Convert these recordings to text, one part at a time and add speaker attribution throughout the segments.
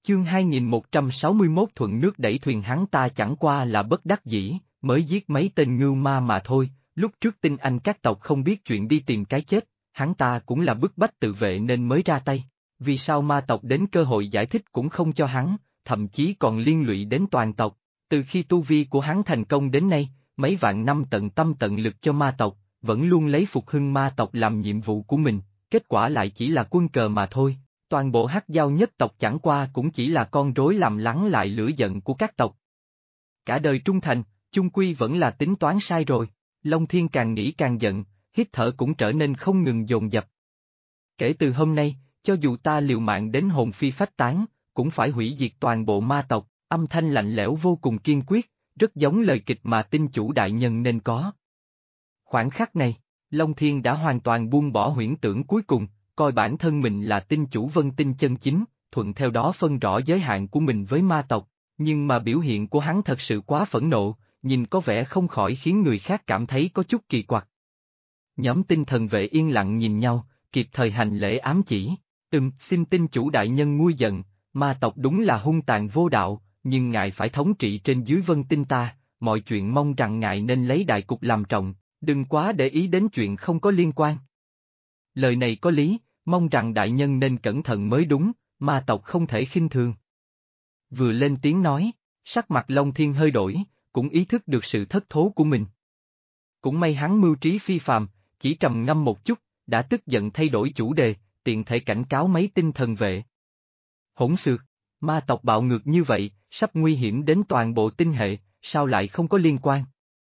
Speaker 1: Chương 2161 thuận nước đẩy thuyền hắn ta chẳng qua là bất đắc dĩ, mới giết mấy tên ngưu ma mà thôi, lúc trước tin anh các tộc không biết chuyện đi tìm cái chết, hắn ta cũng là bức bách tự vệ nên mới ra tay. Vì sao ma tộc đến cơ hội giải thích cũng không cho hắn, thậm chí còn liên lụy đến toàn tộc. Từ khi tu vi của hắn thành công đến nay, mấy vạn năm tận tâm tận lực cho ma tộc, vẫn luôn lấy phục hưng ma tộc làm nhiệm vụ của mình, kết quả lại chỉ là quân cờ mà thôi. Toàn bộ Hắc Giao nhất tộc chẳng qua cũng chỉ là con rối làm lắng lại lửa giận của các tộc. Cả đời trung thành, chung quy vẫn là tính toán sai rồi. Long Thiên càng nghĩ càng giận, hít thở cũng trở nên không ngừng dồn dập. Kể từ hôm nay, cho dù ta liều mạng đến hồn phi phách tán, cũng phải hủy diệt toàn bộ ma tộc, âm thanh lạnh lẽo vô cùng kiên quyết, rất giống lời kịch mà tinh chủ đại nhân nên có. Khoảnh khắc này, Long Thiên đã hoàn toàn buông bỏ huyễn tưởng cuối cùng, coi bản thân mình là tinh chủ vân tinh chân chính, thuận theo đó phân rõ giới hạn của mình với ma tộc, nhưng mà biểu hiện của hắn thật sự quá phẫn nộ, nhìn có vẻ không khỏi khiến người khác cảm thấy có chút kỳ quặc. Nhóm tinh thần vệ yên lặng nhìn nhau, kịp thời hành lễ ám chỉ, xin tinh chủ đại nhân nguôi giận, ma tộc đúng là hung tàn vô đạo, nhưng ngài phải thống trị trên dưới vân tinh ta, mọi chuyện mong rằng ngài nên lấy đại cục làm trọng, đừng quá để ý đến chuyện không có liên quan. Lời này có lý, mong rằng đại nhân nên cẩn thận mới đúng, ma tộc không thể khinh thường. Vừa lên tiếng nói, sắc mặt Long Thiên hơi đổi, cũng ý thức được sự thất thố của mình. Cũng may hắn mưu trí phi phàm, chỉ trầm ngâm một chút, đã tức giận thay đổi chủ đề, tiện thể cảnh cáo mấy tinh thần vệ. Hỗn xược, ma tộc bạo ngược như vậy, sắp nguy hiểm đến toàn bộ tinh hệ, sao lại không có liên quan?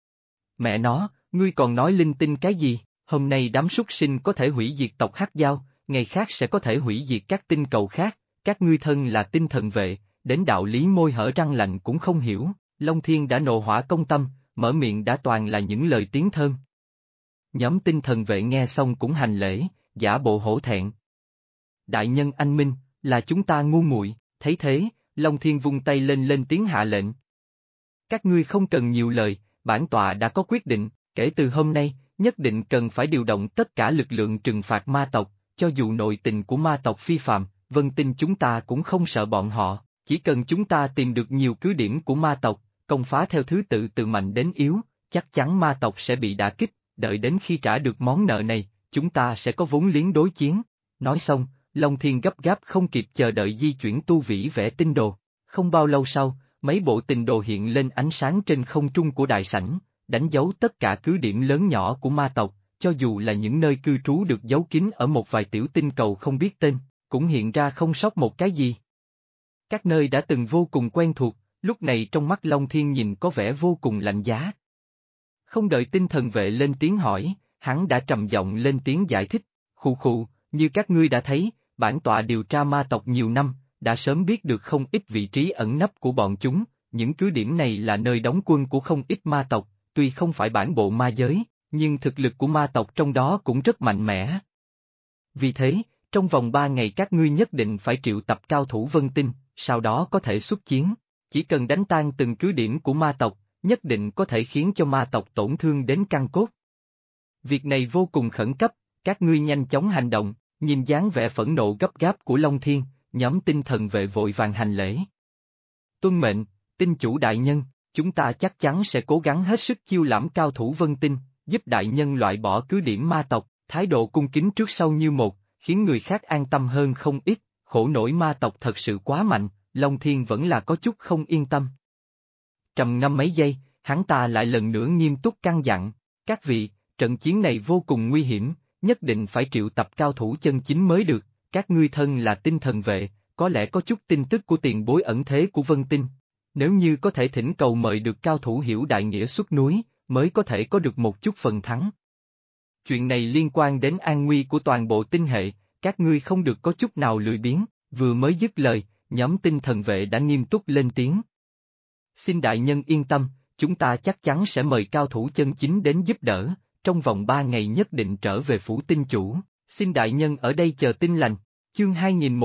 Speaker 1: Mẹ nó, ngươi còn nói linh tinh cái gì? Hôm nay đám súc sinh có thể hủy diệt tộc Hắc Giao, ngày khác sẽ có thể hủy diệt các tinh cầu khác, các ngươi thân là tinh thần vệ, đến đạo lý môi hở răng lạnh cũng không hiểu, Long Thiên đã nộ hỏa công tâm, mở miệng đã toàn là những lời tiếng thơm. Nhóm tinh thần vệ nghe xong cũng hành lễ, giả bộ hổ thẹn. Đại nhân anh minh, là chúng ta ngu muội, thấy thế, Long Thiên vung tay lên tiếng hạ lệnh. Các ngươi không cần nhiều lời, bản tọa đã có quyết định, kể từ hôm nay, nhất định cần phải điều động tất cả lực lượng trừng phạt ma tộc, cho dù nội tình của ma tộc phi phàm, vân tinh chúng ta cũng không sợ bọn họ, chỉ cần chúng ta tìm được nhiều cứ điểm của ma tộc, công phá theo thứ tự từ mạnh đến yếu, chắc chắn ma tộc sẽ bị đả kích, đợi đến khi trả được món nợ này, chúng ta sẽ có vốn liếng đối chiến. Nói xong, Long Thiên gấp gáp không kịp chờ đợi di chuyển tu vĩ vẽ tinh đồ. Không bao lâu sau, mấy bộ tinh đồ hiện lên ánh sáng trên không trung của đại sảnh, đánh dấu tất cả cứ điểm lớn nhỏ của ma tộc, cho dù là những nơi cư trú được giấu kín ở một vài tiểu tinh cầu không biết tên, cũng hiện ra không sót một cái gì. Các nơi đã từng vô cùng quen thuộc, lúc này trong mắt Long Thiên nhìn có vẻ vô cùng lạnh giá. Không đợi tinh thần vệ lên tiếng hỏi, hắn đã trầm giọng lên tiếng giải thích, khụ khụ, như các ngươi đã thấy, bản tọa điều tra ma tộc nhiều năm, đã sớm biết được không ít vị trí ẩn nấp của bọn chúng, những cứ điểm này là nơi đóng quân của không ít ma tộc, tuy không phải bản bộ ma giới, nhưng thực lực của ma tộc trong đó cũng rất mạnh mẽ. Vì thế, trong vòng 3 ngày các ngươi nhất định phải triệu tập cao thủ vân tinh, sau đó có thể xuất chiến, chỉ cần đánh tan từng cứ điểm của ma tộc, nhất định có thể khiến cho ma tộc tổn thương đến căn cốt. Việc này vô cùng khẩn cấp, các ngươi nhanh chóng hành động, nhìn dáng vẻ phẫn nộ gấp gáp của Long Thiên, nhóm tinh thần vệ vội vàng hành lễ. Tuân mệnh, tinh chủ đại nhân, chúng ta chắc chắn sẽ cố gắng hết sức chiêu lãm cao thủ vân tinh, giúp đại nhân loại bỏ cứ điểm ma tộc, thái độ cung kính trước sau như một, khiến người khác an tâm hơn không ít, khổ nổi ma tộc thật sự quá mạnh, Long Thiên vẫn là có chút không yên tâm. Trầm ngâm mấy giây, hắn ta lại lần nữa nghiêm túc căn dặn, các vị, trận chiến này vô cùng nguy hiểm, nhất định phải triệu tập cao thủ chân chính mới được, các ngươi thân là tinh thần vệ, có lẽ có chút tin tức của tiền bối ẩn thế của Vân Tinh. Nếu như có thể thỉnh cầu mời được cao thủ hiểu đại nghĩa xuất núi, mới có thể có được một chút phần thắng. Chuyện này liên quan đến an nguy của toàn bộ tinh hệ, các ngươi không được có chút nào lười biếng, vừa mới dứt lời, nhóm tinh thần vệ đã nghiêm túc lên tiếng. Xin đại nhân yên tâm, chúng ta chắc chắn sẽ mời cao thủ chân chính đến giúp đỡ, trong vòng 3 ngày nhất định trở về phủ tinh chủ, xin đại nhân ở đây chờ tin lành. Chương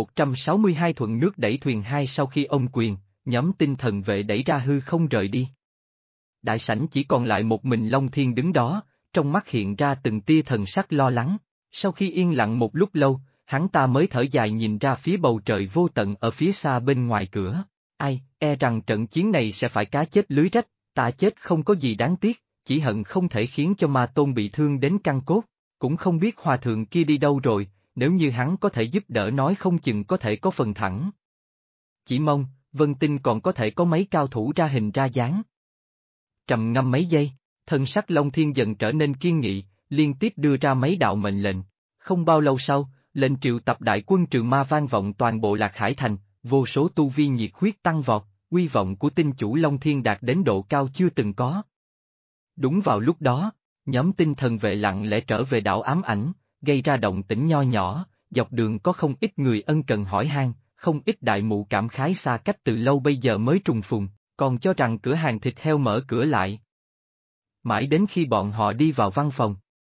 Speaker 1: 2162 thuận nước đẩy thuyền 2. Sau khi ôm quyền, nhóm tinh thần vệ đẩy ra hư không rời đi. Đại sảnh chỉ còn lại một mình Long Thiên đứng đó, trong mắt hiện ra từng tia thần sắc lo lắng. Sau khi yên lặng một lúc lâu, hắn ta mới thở dài nhìn ra phía bầu trời vô tận ở phía xa bên ngoài cửa. Ai, e rằng trận chiến này sẽ phải cá chết lưới rách, ta chết không có gì đáng tiếc, chỉ hận không thể khiến cho ma tôn bị thương đến căn cốt, cũng không biết hòa thượng kia đi đâu rồi, nếu như hắn có thể giúp đỡ nói không chừng có thể có phần thắng. Chỉ mong, Vân Tinh còn có thể có mấy cao thủ ra hình ra dáng. Trầm ngâm mấy giây, thân sắc Long Thiên dần trở nên kiên nghị, liên tiếp đưa ra mấy đạo mệnh lệnh. Không bao lâu sau, lệnh triệu tập đại quân trừ ma vang vọng toàn bộ Lạc Hải Thành, vô số tu vi nhiệt huyết tăng vọt, uy vọng của tinh chủ Long Thiên đạt đến độ cao chưa từng có. Đúng vào lúc đó, nhóm tinh thần vệ lặng lẽ trở về đảo ám ảnh, gây ra động tĩnh nho nhỏ, dọc đường có không ít người ân cần hỏi han, không ít đại mụ cảm khái xa cách từ lâu bây giờ mới trùng phùng, còn cho rằng cửa hàng thịt heo mở cửa lại. Mãi đến khi bọn họ đi vào văn phòng.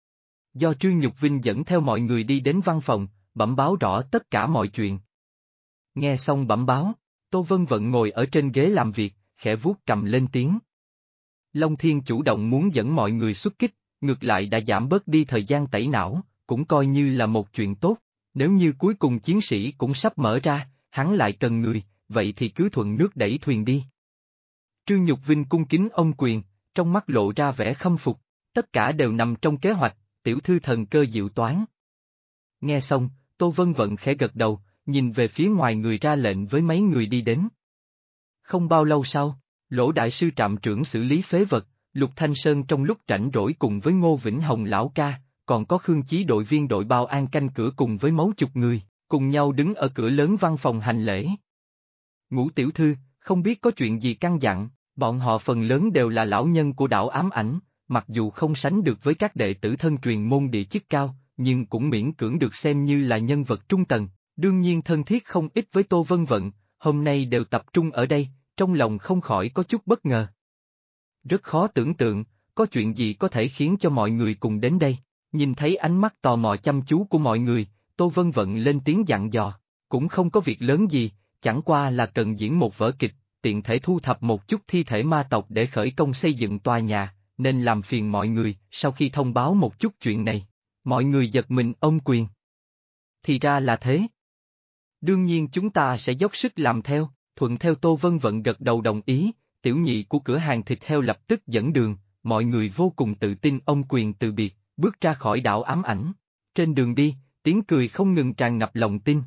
Speaker 1: Do Trương Nhục Vinh dẫn theo mọi người đi đến văn phòng, bẩm báo rõ tất cả mọi chuyện. Nghe xong bẩm báo, Tô Vân Vận ngồi ở trên ghế làm việc, khẽ vuốt cầm lên tiếng. Long Thiên chủ động muốn dẫn mọi người xuất kích, ngược lại đã giảm bớt đi thời gian tẩy não, cũng coi như là một chuyện tốt, nếu như cuối cùng chiến sĩ cũng sắp mở ra, hắn lại cần người, vậy thì cứ thuận nước đẩy thuyền đi. Trương Nhục Vinh cung kính ông quyền, trong mắt lộ ra vẻ khâm phục, tất cả đều nằm trong kế hoạch, tiểu thư thần cơ diệu toán. Nghe xong, Tô Vân Vận khẽ gật đầu, nhìn về phía ngoài người ra lệnh với mấy người đi đến. Không bao lâu sau, Lỗ đại sư trạm trưởng xử lý phế vật, Lục Thanh Sơn trong lúc rảnh rỗi cùng với Ngô Vĩnh Hồng lão ca, còn có Khương Chí đội viên đội bảo an canh cửa cùng với mấy chục người, cùng nhau đứng ở cửa lớn văn phòng hành lễ. Ngũ tiểu thư, không biết có chuyện gì căn dặn, bọn họ phần lớn đều là lão nhân của đảo ám ảnh, mặc dù không sánh được với các đệ tử thân truyền môn địa chức cao, nhưng cũng miễn cưỡng được xem như là nhân vật trung tầng, đương nhiên thân thiết không ít với Tô Vân Vận, hôm nay đều tập trung ở đây, trong lòng không khỏi có chút bất ngờ. Rất khó tưởng tượng, có chuyện gì có thể khiến cho mọi người cùng đến đây, nhìn thấy ánh mắt tò mò chăm chú của mọi người, Tô Vân Vận lên tiếng dặn dò, cũng không có việc lớn gì, chẳng qua là cần diễn một vở kịch, tiện thể thu thập một chút thi thể ma tộc để khởi công xây dựng tòa nhà, nên làm phiền mọi người, sau khi thông báo một chút chuyện này, mọi người giật mình ông quyền. Thì ra là thế. Đương nhiên chúng ta sẽ dốc sức làm theo, thuận theo Tô Vân Vận gật đầu đồng ý, tiểu nhị của cửa hàng thịt heo lập tức dẫn đường, mọi người vô cùng tự tin ông quyền từ biệt, bước ra khỏi đảo ám ảnh. Trên đường đi, tiếng cười không ngừng tràn ngập lòng tin.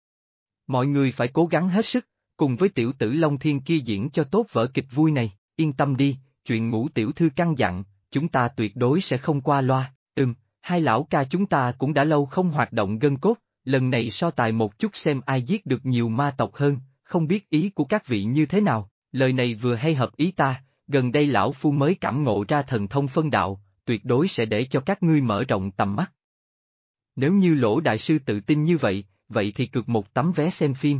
Speaker 1: Mọi người phải cố gắng hết sức, cùng với tiểu tử Long Thiên kia diễn cho tốt vở kịch vui này, yên tâm đi, chuyện Ngũ tiểu thư căn dặn, chúng ta tuyệt đối sẽ không qua loa, hai lão ca chúng ta cũng đã lâu không hoạt động gân cốt, lần này so tài một chút xem ai giết được nhiều ma tộc hơn, không biết ý của các vị như thế nào, lời này vừa hay hợp ý ta, gần đây lão phu mới cảm ngộ ra thần thông phân đạo, tuyệt đối sẽ để cho các ngươi mở rộng tầm mắt. Nếu như Lỗ đại sư tự tin như vậy, vậy thì cược một tấm vé xem phim.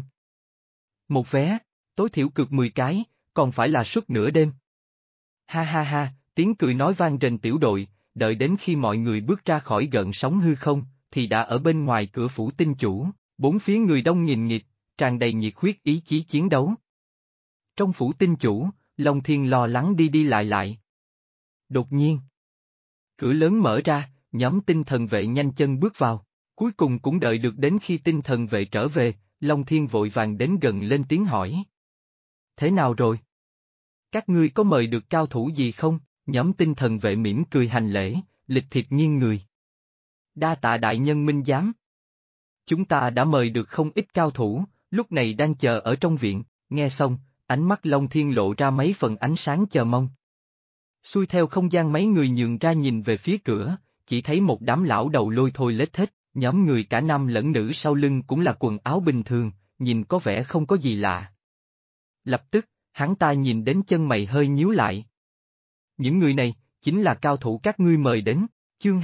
Speaker 1: Một vé, tối thiểu cược 10 cái, còn phải là suốt nửa đêm. Ha ha ha, tiếng cười nói vang rền tiểu đội, đợi đến khi mọi người bước ra khỏi gợn sóng hư không, thì đã ở bên ngoài cửa phủ tinh chủ, bốn phía người đông nghìn nghịt, tràn đầy nhiệt huyết ý chí chiến đấu. Trong phủ tinh chủ, Long Thiên lo lắng đi đi lại lại. Đột nhiên, cửa lớn mở ra, nhóm tinh thần vệ nhanh chân bước vào, cuối cùng cũng đợi được đến khi tinh thần vệ trở về, Long Thiên vội vàng đến gần lên tiếng hỏi. Thế nào rồi? Các ngươi có mời được cao thủ gì không? Nhóm tinh thần vệ mỉm cười hành lễ, lịch thiệp nghiêng người. Đa tạ đại nhân minh giám. Chúng ta đã mời được không ít cao thủ, lúc này đang chờ ở trong viện, nghe xong, ánh mắt Long Thiên lộ ra mấy phần ánh sáng chờ mong. Xuôi theo không gian mấy người nhường ra nhìn về phía cửa, chỉ thấy một đám lão đầu lôi thôi lết thết, nhóm người cả nam lẫn nữ sau lưng cũng là quần áo bình thường, nhìn có vẻ không có gì lạ. Lập tức, hắn ta nhìn đến chân mày hơi nhíu lại. Những người này, chính là cao thủ các ngươi mời đến, chương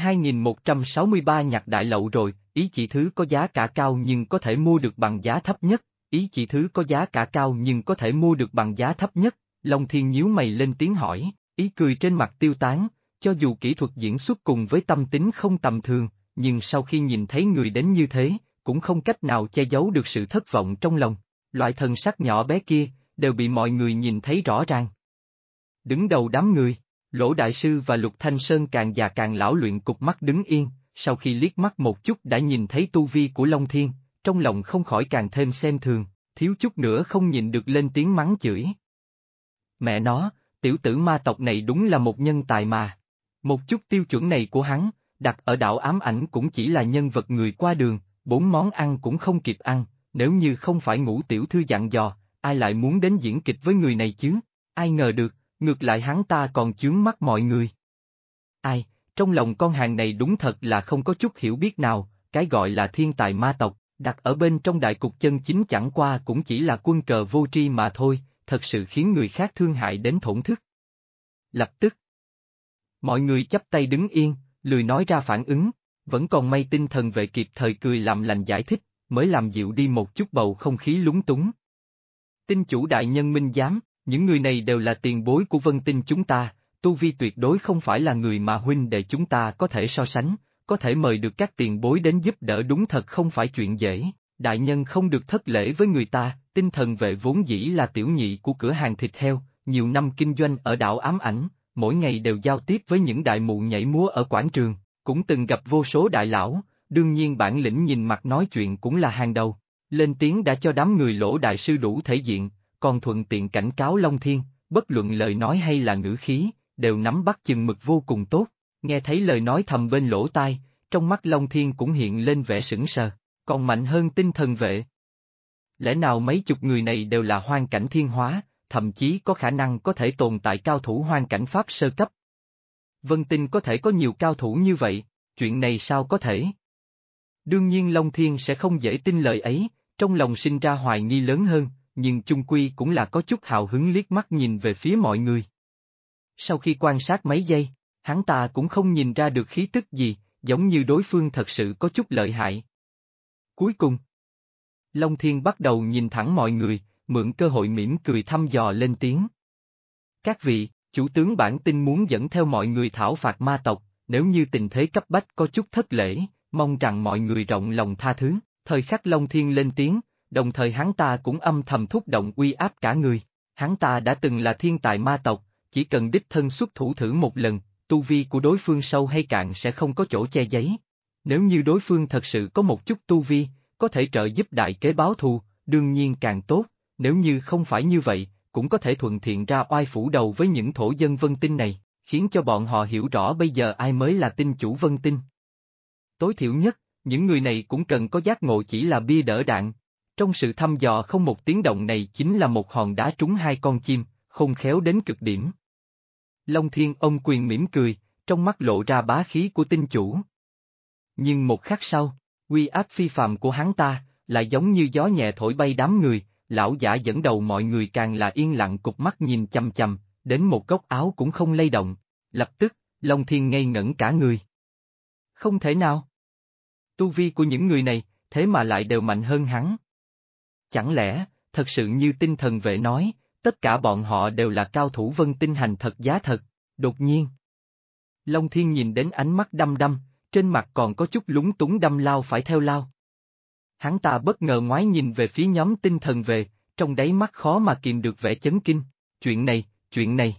Speaker 1: 2163 nhặt đại lậu rồi, ý chỉ thứ có giá cả cao nhưng có thể mua được bằng giá thấp nhất, ý chỉ thứ có giá cả cao nhưng có thể mua được bằng giá thấp nhất, Long Thiên nhíu mày lên tiếng hỏi, ý cười trên mặt tiêu tán, cho dù kỹ thuật diễn xuất cùng với tâm tính không tầm thường, nhưng sau khi nhìn thấy người đến như thế, cũng không cách nào che giấu được sự thất vọng trong lòng, loại thần sắc nhỏ bé kia, đều bị mọi người nhìn thấy rõ ràng. Đứng đầu đám người, Lỗ đại sư và Lục Thanh Sơn càng già càng lão luyện cục mắt đứng yên, sau khi liếc mắt một chút đã nhìn thấy tu vi của Long Thiên, trong lòng không khỏi càng thêm xem thường, thiếu chút nữa không nhịn được lên tiếng mắng chửi. Mẹ nó, tiểu tử ma tộc này đúng là một nhân tài mà. Một chút tiêu chuẩn này của hắn, đặt ở đảo ám ảnh cũng chỉ là nhân vật người qua đường, 4 món ăn cũng không kịp ăn, nếu như không phải Ngũ tiểu thư dặn dò, ai lại muốn đến diễn kịch với người này chứ, ai ngờ được, ngược lại hắn ta còn chướng mắt mọi người. Ai, trong lòng con hàng này đúng thật là không có chút hiểu biết nào, cái gọi là thiên tài ma tộc, đặt ở bên trong đại cục chân chính chẳng qua cũng chỉ là quân cờ vô tri mà thôi, thật sự khiến người khác thương hại đến thổn thức. Lập tức, mọi người chắp tay đứng yên, lười nói ra phản ứng, vẫn còn may tinh thần vệ kịp thời cười làm lành giải thích, mới làm dịu đi một chút bầu không khí lúng túng. Tinh chủ đại nhân minh giám, những người này đều là tiền bối của Vân Tinh chúng ta, tu vi tuyệt đối không phải là người mà huynh đệ chúng ta có thể so sánh, có thể mời được các tiền bối đến giúp đỡ đúng thật không phải chuyện dễ, đại nhân không được thất lễ với người ta, tinh thần vệ vốn dĩ là tiểu nhị của cửa hàng thịt heo, nhiều năm kinh doanh ở đảo ám ảnh, mỗi ngày đều giao tiếp với những đại mụ nhảy múa ở quảng trường, cũng từng gặp vô số đại lão, đương nhiên bản lĩnh nhìn mặt nói chuyện cũng là hàng đầu, lên tiếng đã cho đám người Lỗ đại sư đủ thể diện, còn thuận tiện cảnh cáo Long Thiên, bất luận lời nói hay là ngữ khí, đều nắm bắt chừng mực vô cùng tốt, nghe thấy lời nói thầm bên lỗ tai, trong mắt Long Thiên cũng hiện lên vẻ sững sờ, còn mạnh hơn tinh thần vệ. Lẽ nào mấy chục người này đều là hoang cảnh thiên hóa, thậm chí có khả năng có thể tồn tại cao thủ hoang cảnh pháp sơ cấp. Vân Tinh có thể có nhiều cao thủ như vậy, chuyện này sao có thể? Đương nhiên Long Thiên sẽ không dễ tin lời ấy, trong lòng sinh ra hoài nghi lớn hơn, nhưng chung quy cũng là có chút hào hứng liếc mắt nhìn về phía mọi người. Sau khi quan sát mấy giây, hắn ta cũng không nhìn ra được khí tức gì, giống như đối phương thật sự có chút lợi hại. Cuối cùng, Long Thiên bắt đầu nhìn thẳng mọi người, mượn cơ hội mỉm cười thăm dò lên tiếng. Các vị, chủ tướng bản tin muốn dẫn theo mọi người thảo phạt ma tộc, nếu như tình thế cấp bách có chút thất lễ, mong rằng mọi người rộng lòng tha thứ. Thời khắc Long Thiên lên tiếng, đồng thời hắn ta cũng âm thầm thúc động uy áp cả người. Hắn ta đã từng là thiên tài ma tộc, chỉ cần đích thân xuất thủ thử một lần, tu vi của đối phương sâu hay cạn sẽ không có chỗ che giấu. Nếu như đối phương thật sự có một chút tu vi, có thể trợ giúp đại kế báo thù, đương nhiên càng tốt, nếu như không phải như vậy, cũng có thể thuận tiện ra oai phủ đầu với những thổ dân Vân Tinh này, khiến cho bọn họ hiểu rõ bây giờ ai mới là tinh chủ Vân Tinh. Tối thiểu nhất, những người này cũng cần có giác ngộ chỉ là bia đỡ đạn. Trong sự thăm dò không một tiếng động này chính là một hòn đá trúng hai con chim, khôn khéo đến cực điểm. Long Thiên ôm quyền mỉm cười, trong mắt lộ ra bá khí của tinh chủ. Nhưng một khắc sau, uy áp phi phàm của hắn ta, lại giống như gió nhẹ thổi bay đám người, lão giả dẫn đầu mọi người càng là yên lặng cụp mắt nhìn chằm chằm, đến một góc áo cũng không lay động. Lập tức, Long Thiên ngây ngẩn cả người. Không thể nào. Tu vi của những người này, thế mà lại đều mạnh hơn hắn. Chẳng lẽ, thật sự như tinh thần vệ nói, tất cả bọn họ đều là cao thủ Vân Tinh hành thật giá thật, đột nhiên. Long Thiên nhìn đến ánh mắt đăm đăm, trên mặt còn có chút lúng túng đâm lao phải theo lao. Hắn ta bất ngờ ngoái nhìn về phía nhóm tinh thần vệ, trong đáy mắt khó mà kìm được vẻ chấn kinh, chuyện này.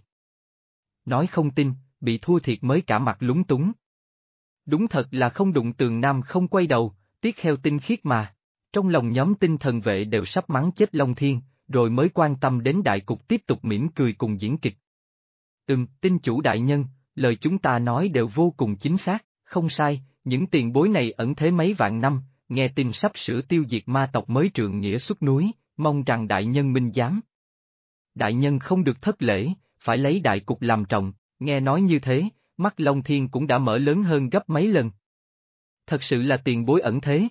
Speaker 1: Nói không tin, bị thua thiệt mới cả mặt lúng túng. Đúng thật là không đụng tường nam không quay đầu, tiếc heo tinh khiết mà. Trong lòng nhóm tinh thần vệ đều sắp mắng chết Long Thiên, rồi mới quan tâm đến đại cục tiếp tục mỉm cười cùng diễn kịch. Tinh chủ đại nhân, lời chúng ta nói đều vô cùng chính xác, không sai, những tiền bối này ẩn thế mấy vạn năm, nghe tin sắp sửa tiêu diệt ma tộc mới trượng nghĩa xuất núi, mong rằng đại nhân minh giám. Đại nhân không được thất lễ, phải lấy đại cục làm trọng, nghe nói như thế, mắt Long Thiên cũng đã mở lớn hơn gấp mấy lần. Thật sự là tiền bối ẩn thế.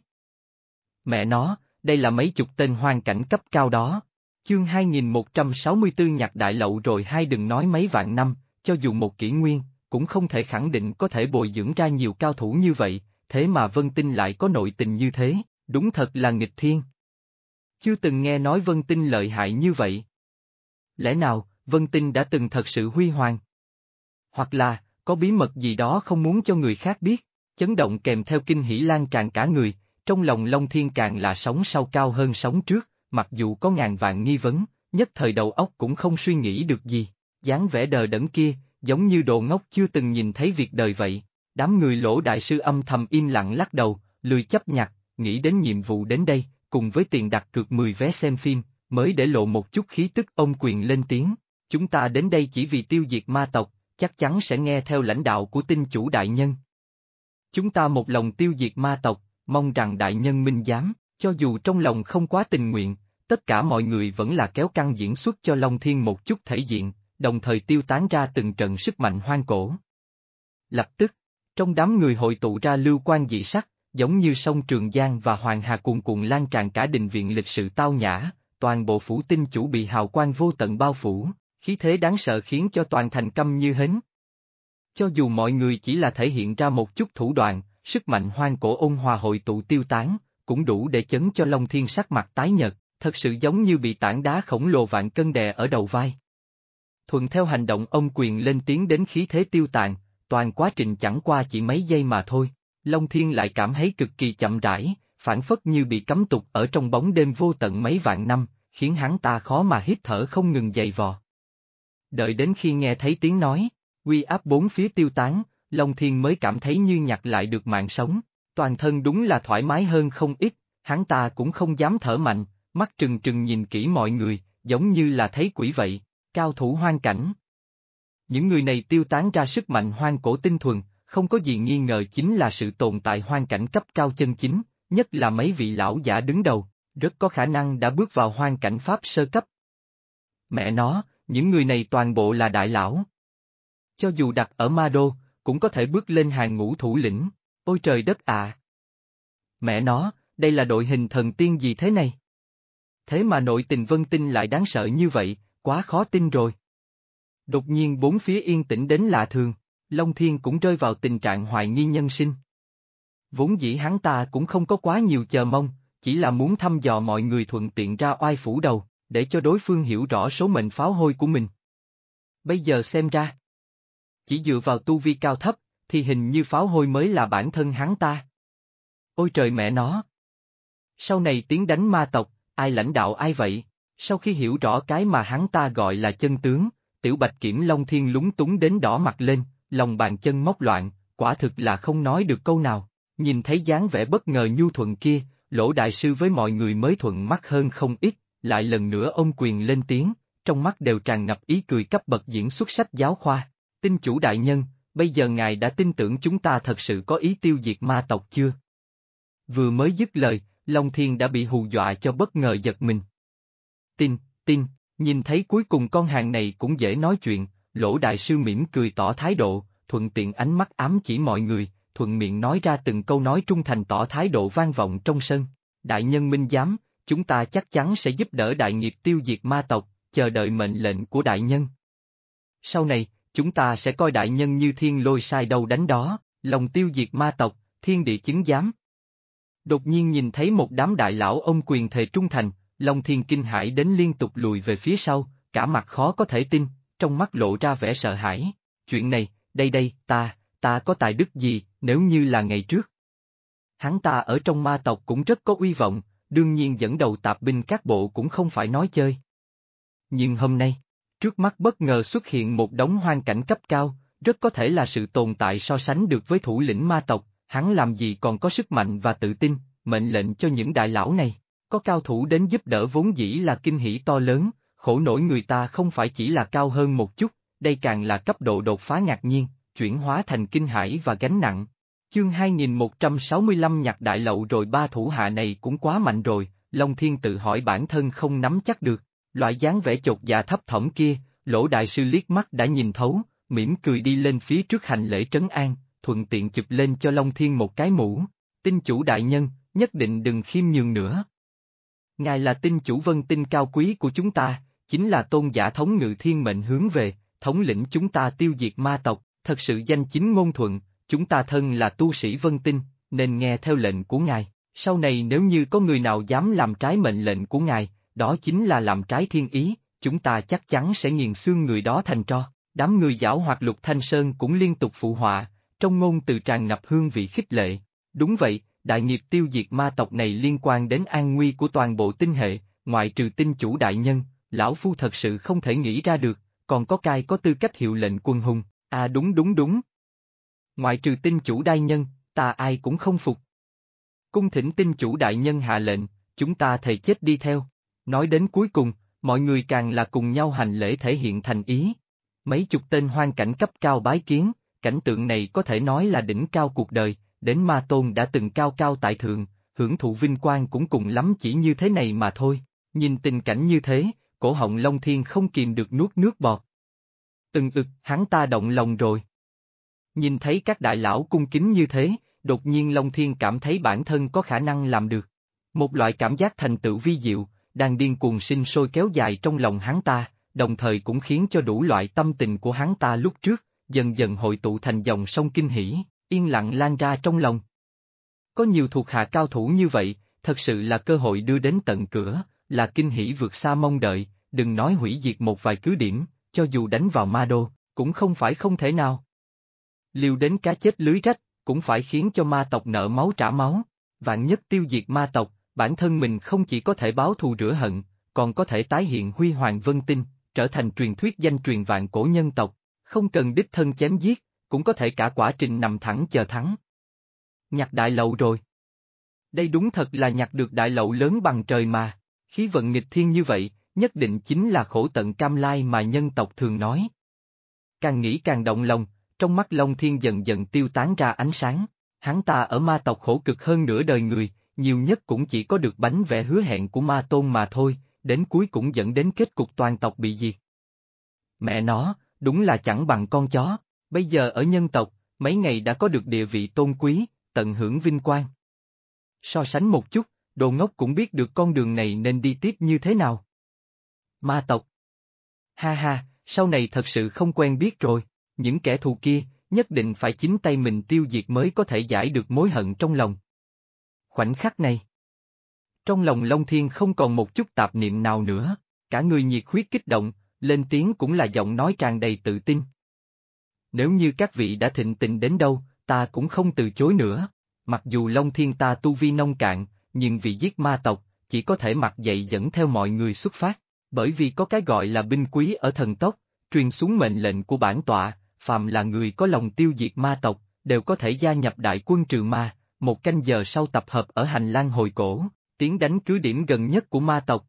Speaker 1: Mẹ nó, đây là mấy chục tên hoang cảnh cấp cao đó. Chương 2164 nhặt đại lậu rồi hai đừng nói mấy vạn năm, cho dù một kỷ nguyên, cũng không thể khẳng định có thể bồi dưỡng ra nhiều cao thủ như vậy, thế mà Vân Tinh lại có nội tình như thế, đúng thật là nghịch thiên. Chưa từng nghe nói Vân Tinh lợi hại như vậy. Lẽ nào, Vân Tinh đã từng thật sự huy hoàng? Hoặc là, có bí mật gì đó không muốn cho người khác biết, chấn động kèm theo kinh hỉ lan tràn cả người, trong lòng Long Thiên càng là sóng sau cao hơn sóng trước, mặc dù có ngàn vạn nghi vấn, nhất thời đầu óc cũng không suy nghĩ được gì, dáng vẻ đờ đẫn kia, giống như đồ ngốc chưa từng nhìn thấy việc đời vậy. Đám người Lỗ đại sư âm thầm im lặng lắc đầu, lười chấp nhặt, nghĩ đến nhiệm vụ đến đây, cùng với tiền đặt cược 10 vé xem phim, mới để lộ một chút khí tức ông Quyền lên tiếng. Chúng ta đến đây chỉ vì tiêu diệt ma tộc, chắc chắn sẽ nghe theo lãnh đạo của tinh chủ đại nhân. Chúng ta một lòng tiêu diệt ma tộc, mong rằng đại nhân minh giám, cho dù trong lòng không quá tình nguyện, tất cả mọi người vẫn là kéo căng diễn xuất cho Long Thiên một chút thể diện, đồng thời tiêu tán ra từng trận sức mạnh hoang cổ. Lập tức, trong đám người hội tụ ra lưu quan dị sắc, giống như sông Trường Giang và Hoàng Hà cuồn cuộn lan tràn cả đình viện lịch sự tao nhã, toàn bộ phủ tinh chủ bị hào quang vô tận bao phủ, khí thế đáng sợ khiến cho toàn thành câm như hến. Cho dù mọi người chỉ là thể hiện ra một chút thủ đoạn, sức mạnh hoang cổ ôn hòa hội tụ tiêu tán, cũng đủ để chấn cho Long Thiên sắc mặt tái nhợt, thật sự giống như bị tảng đá khổng lồ vạn cân đè ở đầu vai. Thuận theo hành động ông Quyền lên tiếng đến khí thế tiêu tàn, toàn quá trình chẳng qua chỉ mấy giây mà thôi, Long Thiên lại cảm thấy cực kỳ chậm rãi, phản phất như bị cấm túc ở trong bóng đêm vô tận mấy vạn năm, khiến hắn ta khó mà hít thở không ngừng dày vò. Đợi đến khi nghe thấy tiếng nói, uy áp bốn phía tiêu tán, Long Thiên mới cảm thấy như nhặt lại được mạng sống, toàn thân đúng là thoải mái hơn không ít, hắn ta cũng không dám thở mạnh, mắt trừng trừng nhìn kỹ mọi người, giống như là thấy quỷ vậy, cao thủ hoang cảnh. Những người này tiêu tán ra sức mạnh hoang cổ tinh thuần, không có gì nghi ngờ chính là sự tồn tại hoang cảnh cấp cao chân chính, nhất là mấy vị lão giả đứng đầu, rất có khả năng đã bước vào hoang cảnh pháp sơ cấp. Mẹ nó, những người này toàn bộ là đại lão. Cho dù đặt ở Ma Đô, cũng có thể bước lên hàng ngũ thủ lĩnh, ôi trời đất à! Mẹ nó, đây là đội hình thần tiên gì thế này? Thế mà nội tình Vân Tinh lại đáng sợ như vậy, quá khó tin rồi. Đột nhiên bốn phía yên tĩnh đến lạ thường, Long Thiên cũng rơi vào tình trạng hoài nghi nhân sinh. Vốn dĩ hắn ta cũng không có quá nhiều chờ mong, chỉ là muốn thăm dò mọi người thuận tiện ra oai phủ đầu, để cho đối phương hiểu rõ số mệnh pháo hôi của mình. Bây giờ xem ra, chỉ dựa vào tu vi cao thấp, thì hình như pháo hôi mới là bản thân hắn ta. Ôi trời mẹ nó! Sau này tiến đánh ma tộc, ai lãnh đạo ai vậy? Sau khi hiểu rõ cái mà hắn ta gọi là chân tướng, Tiểu Bạch Kiểm Long Thiên lúng túng đến đỏ mặt lên, lòng bàn chân móc loạn, quả thực là không nói được câu nào. Nhìn thấy dáng vẻ bất ngờ nhu thuận kia, Lỗ đại sư với mọi người mới thuận mắt hơn không ít, lại lần nữa ông Quyền lên tiếng, trong mắt đều tràn ngập ý cười cấp bậc diễn xuất sách giáo khoa. Tinh chủ đại nhân, bây giờ ngài đã tin tưởng chúng ta thật sự có ý tiêu diệt ma tộc chưa? Vừa mới dứt lời, Long Thiên đã bị hù dọa cho bất ngờ giật mình. Tin, nhìn thấy cuối cùng con hàng này cũng dễ nói chuyện, Lỗ đại sư mỉm cười tỏ thái độ, thuận tiện ánh mắt ám chỉ mọi người, thuận miệng nói ra từng câu nói trung thành tỏ thái độ vang vọng trong sân. Đại nhân minh giám, chúng ta chắc chắn sẽ giúp đỡ đại nghiệp tiêu diệt ma tộc, chờ đợi mệnh lệnh của đại nhân. Sau này, chúng ta sẽ coi đại nhân như thiên lôi sai đâu đánh đó, lòng tiêu diệt ma tộc, thiên địa chứng giám. Đột nhiên nhìn thấy một đám đại lão ông Quyền thề trung thành, Long Thiên kinh hãi đến liên tục lùi về phía sau, cả mặt khó có thể tin, trong mắt lộ ra vẻ sợ hãi. Chuyện này, đây, ta có tài đức gì, nếu như là ngày trước. Hắn ta ở trong ma tộc cũng rất có uy vọng, đương nhiên dẫn đầu tạp binh các bộ cũng không phải nói chơi. Nhưng hôm nay, trước mắt bất ngờ xuất hiện một đống hoang cảnh cấp cao, rất có thể là sự tồn tại so sánh được với thủ lĩnh ma tộc, hắn làm gì còn có sức mạnh và tự tin, mệnh lệnh cho những đại lão này. Có cao thủ đến giúp đỡ vốn dĩ là kinh hỉ to lớn, khổ nổi người ta không phải chỉ là cao hơn một chút, đây càng là cấp độ đột phá ngạc nhiên, chuyển hóa thành kinh hãi và gánh nặng. Chương 2165 nhặt đại lậu rồi ba thủ hạ này cũng quá mạnh rồi, Long Thiên tự hỏi bản thân không nắm chắc được, loại dáng vẻ chột dạ thấp thỏm kia, Lỗ đại sư liếc mắt đã nhìn thấu, mỉm cười đi lên phía trước hành lễ trấn an, thuận tiện chụp lên cho Long Thiên một cái mũ. Tinh chủ đại nhân, nhất định đừng khiêm nhường nữa. Ngài là tinh chủ Vân Tinh cao quý của chúng ta, chính là tôn giả thống ngự thiên mệnh hướng về, thống lĩnh chúng ta tiêu diệt ma tộc, thật sự danh chính ngôn thuận, chúng ta thân là tu sĩ Vân Tinh, nên nghe theo lệnh của ngài, sau này nếu như có người nào dám làm trái mệnh lệnh của ngài, đó chính là làm trái thiên ý, chúng ta chắc chắn sẽ nghiền xương người đó thành tro. Đám người giảo hoạt Lục Thanh Sơn cũng liên tục phụ họa, trong ngôn từ tràn ngập hương vị khích lệ. Đúng vậy, đại nghiệp tiêu diệt ma tộc này liên quan đến an nguy của toàn bộ tinh hệ, ngoại trừ tinh chủ đại nhân, lão phu thật sự không thể nghĩ ra được, còn có cai có tư cách hiệu lệnh quân hùng, à đúng. Ngoại trừ tinh chủ đại nhân, ta ai cũng không phục. Cung thỉnh tinh chủ đại nhân hạ lệnh, chúng ta thề chết đi theo. Nói đến cuối cùng, mọi người càng là cùng nhau hành lễ thể hiện thành ý. Mấy chục tên hoang cảnh cấp cao bái kiến, cảnh tượng này có thể nói là đỉnh cao cuộc đời, đến ma tôn đã từng cao cao tại thượng, hưởng thụ vinh quang cũng cùng lắm chỉ như thế này mà thôi. Nhìn tình cảnh như thế, cổ họng Long Thiên không kìm được nuốt nước bọt. Hắn ta động lòng rồi. Nhìn thấy các đại lão cung kính như thế, đột nhiên Long Thiên cảm thấy bản thân có khả năng làm được. Một loại cảm giác thành tựu vi diệu, đang điên cuồng sinh sôi kéo dài trong lòng hắn ta, đồng thời cũng khiến cho đủ loại tâm tình của hắn ta lúc trước, dần dần hội tụ thành dòng sông kinh hỉ, yên lặng lan ra trong lòng. Có nhiều thuộc hạ cao thủ như vậy, thật sự là cơ hội đưa đến tận cửa, là kinh hỉ vượt xa mong đợi, đừng nói hủy diệt một vài cứ điểm, cho dù đánh vào ma đô, cũng không phải không thể nào. Liều đến cá chết lưới rách, cũng phải khiến cho ma tộc nợ máu trả máu, vạn nhất tiêu diệt ma tộc, bản thân mình không chỉ có thể báo thù rửa hận, còn có thể tái hiện huy hoàng vân tinh, trở thành truyền thuyết danh truyền vạn cổ nhân tộc, không cần đích thân chém giết, cũng có thể cả quá trình nằm thẳng chờ thắng. Nhặt đại lậu rồi. Đây đúng thật là nhặt được đại lậu lớn bằng trời mà, khí vận nghịch thiên như vậy, nhất định chính là khổ tận cam lai mà nhân tộc thường nói. Càng nghĩ càng động lòng, trong mắt Long Thiên dần dần tiêu tán ra ánh sáng, hắn ta ở ma tộc khổ cực hơn nửa đời người, nhiều nhất cũng chỉ có được bánh vẽ hứa hẹn của ma tôn mà thôi, đến cuối cũng dẫn đến kết cục toàn tộc bị diệt. Mẹ nó, đúng là chẳng bằng con chó, bây giờ ở nhân tộc, mấy ngày đã có được địa vị tôn quý, tận hưởng vinh quang. So sánh một chút, đồ ngốc cũng biết được con đường này nên đi tiếp như thế nào. Ma tộc. Ha ha, sau này thật sự không quen biết rồi, những kẻ thù kia, nhất định phải chính tay mình tiêu diệt mới có thể giải được mối hận trong lòng. Khoảnh khắc này, trong lòng Long Thiên không còn một chút tạp niệm nào nữa, cả người nhiệt huyết kích động, lên tiếng cũng là giọng nói tràn đầy tự tin. Nếu như các vị đã thịnh tình đến đâu, ta cũng không từ chối nữa, mặc dù Long Thiên ta tu vi nông cạn, nhưng vì giết ma tộc, chỉ có thể mặc dậy dẫn theo mọi người xuất phát, bởi vì có cái gọi là binh quý ở thần tốc, truyền xuống mệnh lệnh của bản tọa, phàm là người có lòng tiêu diệt ma tộc, đều có thể gia nhập đại quân trừ ma, 1 canh giờ sau tập hợp ở hành lang hồi cổ, tiến đánh cứ điểm gần nhất của ma tộc.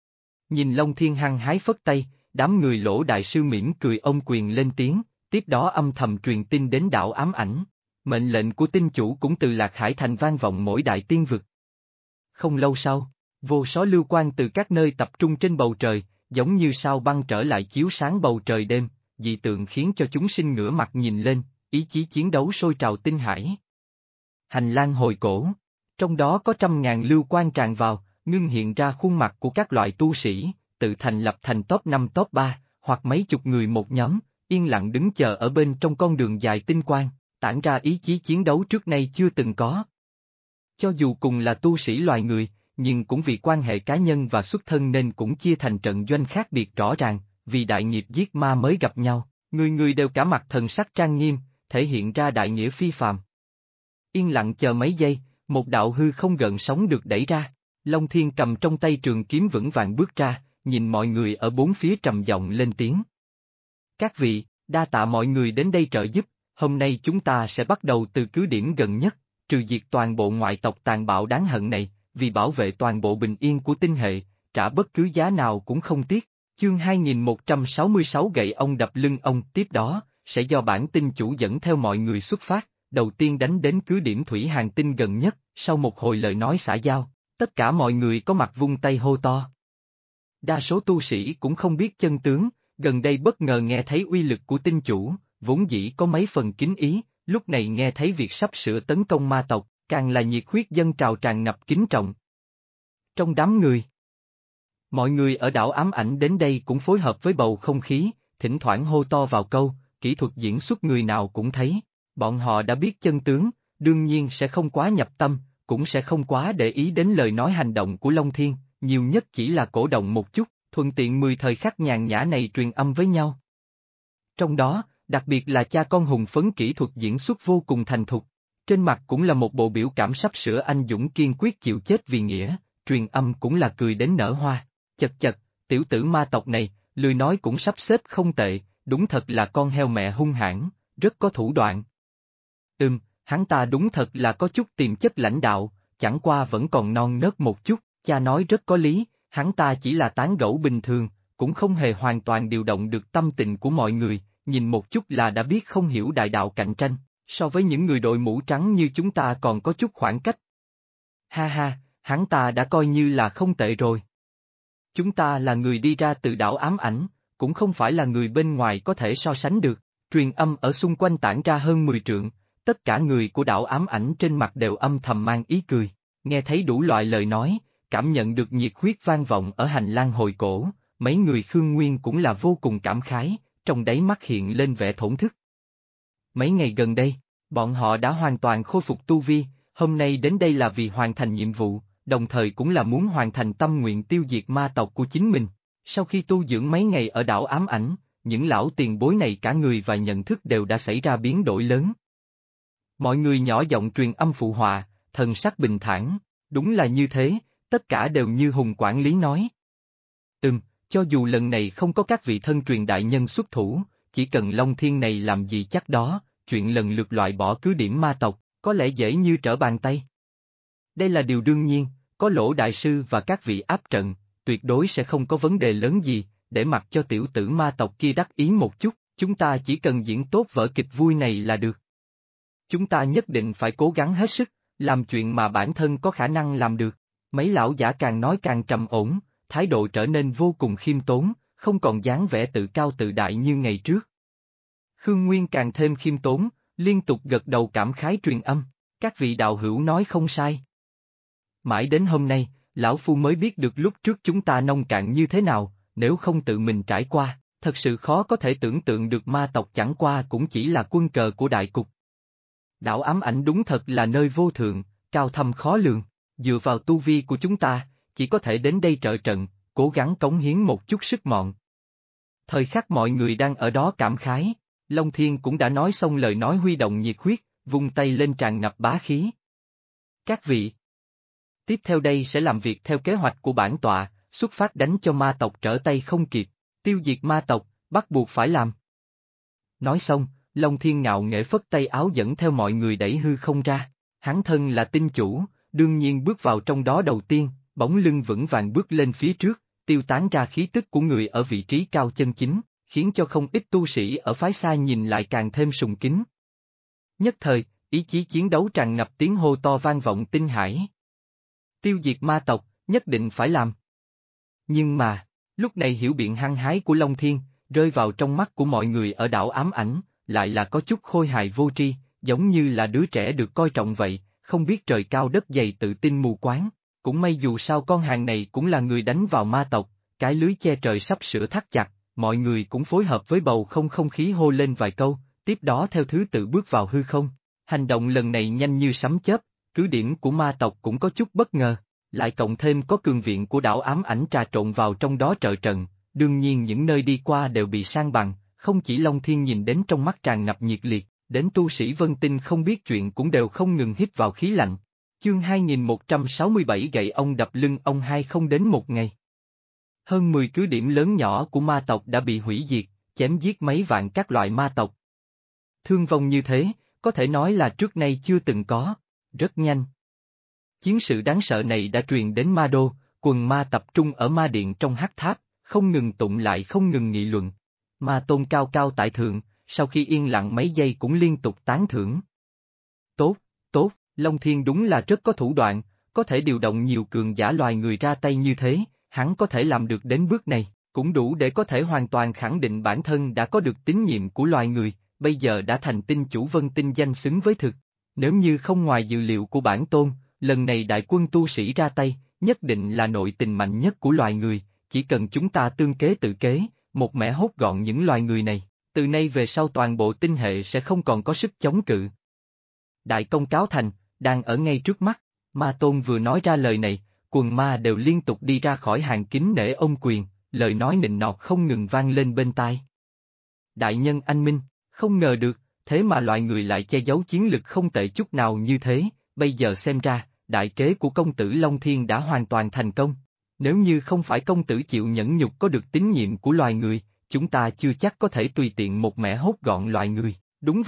Speaker 1: Nhìn Long Thiên hăng hái phất tay, đám người Lỗ đại sư mỉm cười ôm quyền lên tiếng, tiếp đó âm thầm truyền tin đến đảo ám ảnh. Mệnh lệnh của tinh chủ cũng từ Lạc Hải thành vang vọng mỗi đại tiên vực. Không lâu sau, vô số lưu quang từ các nơi tập trung trên bầu trời, giống như sao băng trở lại chiếu sáng bầu trời đêm, dị tượng khiến cho chúng sinh ngửa mặt nhìn lên, ý chí chiến đấu sôi trào tinh hải. Hành lang hồi cổ, trong đó có 100.000 lưu quang tràn vào, ngưng hiện ra khuôn mặt của các loại tu sĩ, tự thành lập thành top 5 top 3, hoặc mấy chục người một nhóm, yên lặng đứng chờ ở bên trong con đường dài tinh quang, tản ra ý chí chiến đấu trước nay chưa từng có. Cho dù cùng là tu sĩ loài người, nhưng cũng vì quan hệ cá nhân và xuất thân nên cũng chia thành trận doanh khác biệt rõ ràng, vì đại nghiệp giết ma mới gặp nhau, người người đều cả mặt thần sắc trang nghiêm, thể hiện ra đại nghĩa phi phàm. Yên lặng chờ mấy giây, một đạo hư không gợn sóng được đẩy ra, Long Thiên cầm trong tay trường kiếm vững vàng bước ra, nhìn mọi người ở bốn phía trầm giọng lên tiếng. Các vị, đa tạ mọi người đến đây trợ giúp, hôm nay chúng ta sẽ bắt đầu từ cứ điểm gần nhất, trừ diệt toàn bộ ngoại tộc tàn bạo đáng hận này, vì bảo vệ toàn bộ bình yên của tinh hệ, trả bất cứ giá nào cũng không tiếc. Chương 2166 gậy ông đập lưng ông, tiếp đó, sẽ do bản tinh chủ dẫn theo mọi người xuất phát, đầu tiên đánh đến cứ điểm thủy hàng tinh gần nhất, sau một hồi lời nói xã giao, tất cả mọi người có mặt vung tay hô to. Đa số tu sĩ cũng không biết chân tướng, gần đây bất ngờ nghe thấy uy lực của tinh chủ, vốn dĩ có mấy phần kính ý, lúc này nghe thấy việc sắp sửa tấn công ma tộc, càng là nhiệt huyết dâng trào tràn ngập kính trọng. Trong đám người, mọi người ở đảo ám ảnh đến đây cũng phối hợp với bầu không khí, thỉnh thoảng hô to vào câu, kỹ thuật diễn xuất người nào cũng thấy, bọn họ đã biết chân tướng, đương nhiên sẽ không quá nhập tâm, cũng sẽ không quá để ý đến lời nói hành động của Long Thiên, nhiều nhất chỉ là cổ động một chút, thuận tiện 10 thời khắc nhàn nhã này truyền âm với nhau. Trong đó, đặc biệt là cha con hùng phấn kỹ thuật diễn xuất vô cùng thành thục, trên mặt cũng là một bộ biểu cảm sắp sửa anh dũng kiên quyết chịu chết vì nghĩa, truyền âm cũng là cười đến nở hoa, chật chật, tiểu tử ma tộc này, lười nói cũng sắp xếp không tệ, đúng thật là con heo mẹ hung hãn, rất có thủ đoạn. Hắn ta đúng thật là có chút tiềm chất lãnh đạo, chẳng qua vẫn còn non nớt một chút, cha nói rất có lý, hắn ta chỉ là tán gẫu bình thường, cũng không hề hoàn toàn điều động được tâm tình của mọi người, nhìn một chút là đã biết không hiểu đại đạo cạnh tranh, so với những người đội mũ trắng như chúng ta còn có chút khoảng cách. Ha ha, hắn ta đã coi như là không tệ rồi. Chúng ta là người đi ra từ đảo ám ảnh, cũng không phải là người bên ngoài có thể so sánh được, truyền âm ở xung quanh tản ra hơn 10 trượng, tất cả người của đảo ám ảnh trên mặt đều âm thầm mang ý cười, nghe thấy đủ loại lời nói, cảm nhận được nhiệt huyết vang vọng ở hành lang hồi cổ, mấy người Khương Nguyên cũng là vô cùng cảm khái, trong đáy mắt hiện lên vẻ thổn thức. Mấy ngày gần đây, bọn họ đã hoàn toàn khôi phục tu vi, hôm nay đến đây là vì hoàn thành nhiệm vụ, đồng thời cũng là muốn hoàn thành tâm nguyện tiêu diệt ma tộc của chính mình. Sau khi tu dưỡng mấy ngày ở đảo ám ảnh, những lão tiền bối này cả người và nhận thức đều đã xảy ra biến đổi lớn. Mọi người nhỏ giọng truyền âm phụ họa, thần sắc bình thản, đúng là như thế, tất cả đều như Hùng quản lý nói. Cho dù lần này không có các vị thân truyền đại nhân xuất thủ, chỉ cần Long Thiên này làm gì chắc đó, chuyện lần lượt loại bỏ cứ điểm ma tộc, có lẽ dễ như trở bàn tay. Đây là điều đương nhiên, có Lỗ đại sư và các vị áp trận, tuyệt đối sẽ không có vấn đề lớn gì, để mặc cho tiểu tử ma tộc kia đắc ý một chút, chúng ta chỉ cần diễn tốt vở kịch vui này là được. Chúng ta nhất định phải cố gắng hết sức, làm chuyện mà bản thân có khả năng làm được. Mấy lão giả càng nói càng trầm ổn, thái độ trở nên vô cùng khiêm tốn, không còn dáng vẻ tự cao tự đại như ngày trước. Khương Nguyên càng thêm khiêm tốn, liên tục gật đầu cảm khái truyền âm, các vị đạo hữu nói không sai. Mãi đến hôm nay, lão phu mới biết được lúc trước chúng ta nông cạn như thế nào, nếu không tự mình trải qua, thật sự khó có thể tưởng tượng được ma tộc chẳng qua cũng chỉ là quân cờ của đại cục. Đảo ám ảnh đúng thật là nơi vô thượng, cao thâm khó lường, dựa vào tu vi của chúng ta, chỉ có thể đến đây trợ trận, cố gắng cống hiến một chút sức mọn. Thời khắc mọi người đang ở đó cảm khái, Long Thiên cũng đã nói xong lời nói huy động nhiệt huyết, vung tay lên tràn ngập bá khí. Các vị, tiếp theo đây sẽ làm việc theo kế hoạch của bản tọa, xuất phát đánh cho ma tộc trở tay không kịp, tiêu diệt ma tộc, bắt buộc phải làm. Nói xong, Long Thiên ngạo nghễ phất tay áo dẫn theo mọi người đẩy hư không ra, hắn thân là tinh chủ, đương nhiên bước vào trong đó đầu tiên, bóng lưng vững vàng bước lên phía trước, tiêu tán ra khí tức của người ở vị trí cao chân chính, khiến cho không ít tu sĩ ở phái xa nhìn lại càng thêm sùng kính. Nhất thời, ý chí chiến đấu tràn ngập tiếng hô to vang vọng tinh hải. Tiêu diệt ma tộc, nhất định phải làm. Nhưng mà, lúc này hiểu biện hăng hái của Long Thiên, rơi vào trong mắt của mọi người ở đảo ám ảnh, lại là có chút khôi hài vô tri, giống như là đứa trẻ được coi trọng vậy, không biết trời cao đất dày tự tin mù quáng. Cũng may dù sao con hàng này cũng là người đánh vào ma tộc, cái lưới che trời sắp sửa thắt chặt, mọi người cũng phối hợp với bầu không khí hô lên vài câu, tiếp đó theo thứ tự bước vào hư không. Hành động lần này nhanh như sấm chớp, cứ điểm của ma tộc cũng có chút bất ngờ, lại cộng thêm có cường viện của đảo ám ảnh trà trộn vào trong đó trợ trận, đương nhiên những nơi đi qua đều bị san bằng, không chỉ Long Thiên nhìn đến trong mắt tràn ngập nhiệt liệt, đến tu sĩ Vân Tinh không biết chuyện cũng đều không ngừng hít vào khí lạnh. Chương 2167 gậy ông đập lưng ông hai không đến một ngày. Hơn 10 cứ điểm lớn nhỏ của ma tộc đã bị hủy diệt, chém giết mấy vạn các loại ma tộc. Thương vong như thế, có thể nói là trước nay chưa từng có, rất nhanh. Chiến sự đáng sợ này đã truyền đến Ma Đô, quần ma tập trung ở ma điện trong hắc tháp, không ngừng tụng lại không ngừng nghị luận. Ma tôn cao cao tại thượng, sau khi yên lặng mấy giây cũng liên tục tán thưởng. Tốt, tốt. Long Thiên đúng là rất có thủ đoạn, có thể điều động nhiều cường giả loài người ra tay như thế, hắn có thể làm được đến bước này, cũng đủ để có thể hoàn toàn khẳng định bản thân đã có được tín nhiệm của loài người, bây giờ đã thành tinh chủ Vân Tinh danh xứng với thực. Nếu như không ngoài dự liệu của bản tôn, lần này đại quân tu sĩ ra tay, nhất định là nội tình mạnh nhất của loài người, chỉ cần chúng ta tương kế tự kế, một mẻ hốt gọn những loài người này, từ nay về sau toàn bộ tinh hệ sẽ không còn có sức chống cự. Đại công cáo thành, đang ở ngay trước mắt, Ma Tôn vừa nói ra lời này, quần ma đều liên tục đi ra khỏi hàng kính nể ôm quyền, lời nói nịnh nọt không ngừng vang lên bên tai. Đại nhân anh minh, không ngờ được, thế mà loại người lại che giấu chiến lực không tệ chút nào như thế, bây giờ xem ra, đại kế của công tử Long Thiên đã hoàn toàn thành công. Nếu như không phải công tử chịu nhẫn nhục có được tín nhiệm của loài người, chúng ta chưa chắc có thể tùy tiện một mẻ hốt gọn loài người, đúng vậy.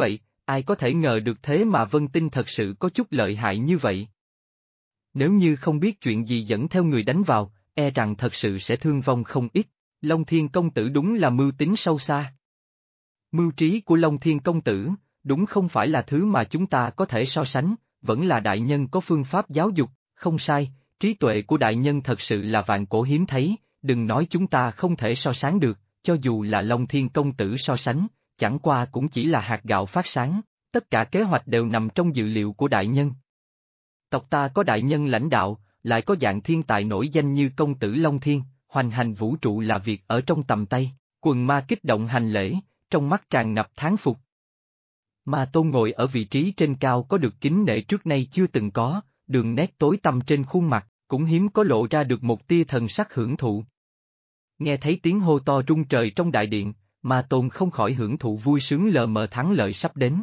Speaker 1: Ai có thể ngờ được thế mà Vân Tinh thật sự có chút lợi hại như vậy. Nếu như không biết chuyện gì dẫn theo người đánh vào, e rằng thật sự sẽ thương vong không ít. Long Thiên công tử đúng là mưu tính sâu xa. Mưu trí của Long Thiên công tử, đúng không phải là thứ mà chúng ta có thể so sánh, vẫn là đại nhân có phương pháp giáo dục, không sai, trí tuệ của đại nhân thật sự là vạn cổ hiếm thấy, đừng nói chúng ta không thể so sánh được, cho dù là Long Thiên công tử so sánh, chẳng qua cũng chỉ là hạt gạo phát sáng, tất cả kế hoạch đều nằm trong dự liệu của đại nhân. Tộc ta có đại nhân lãnh đạo, lại có dạng thiên tài nổi danh như công tử Long Thiên, hoành hành vũ trụ là việc ở trong tầm tay, quần ma kích động hành lễ, trong mắt tràn ngập thán phục. Ma Tôn ngồi ở vị trí trên cao có được kính nể trước nay chưa từng có, đường nét tối tăm trên khuôn mặt, cũng hiếm có lộ ra được một tia thần sắc hưởng thụ. Nghe thấy tiếng hô to rung trời trong đại điện, Ma Tôn không khỏi hưởng thụ vui sướng lờ mờ thắng lợi sắp đến.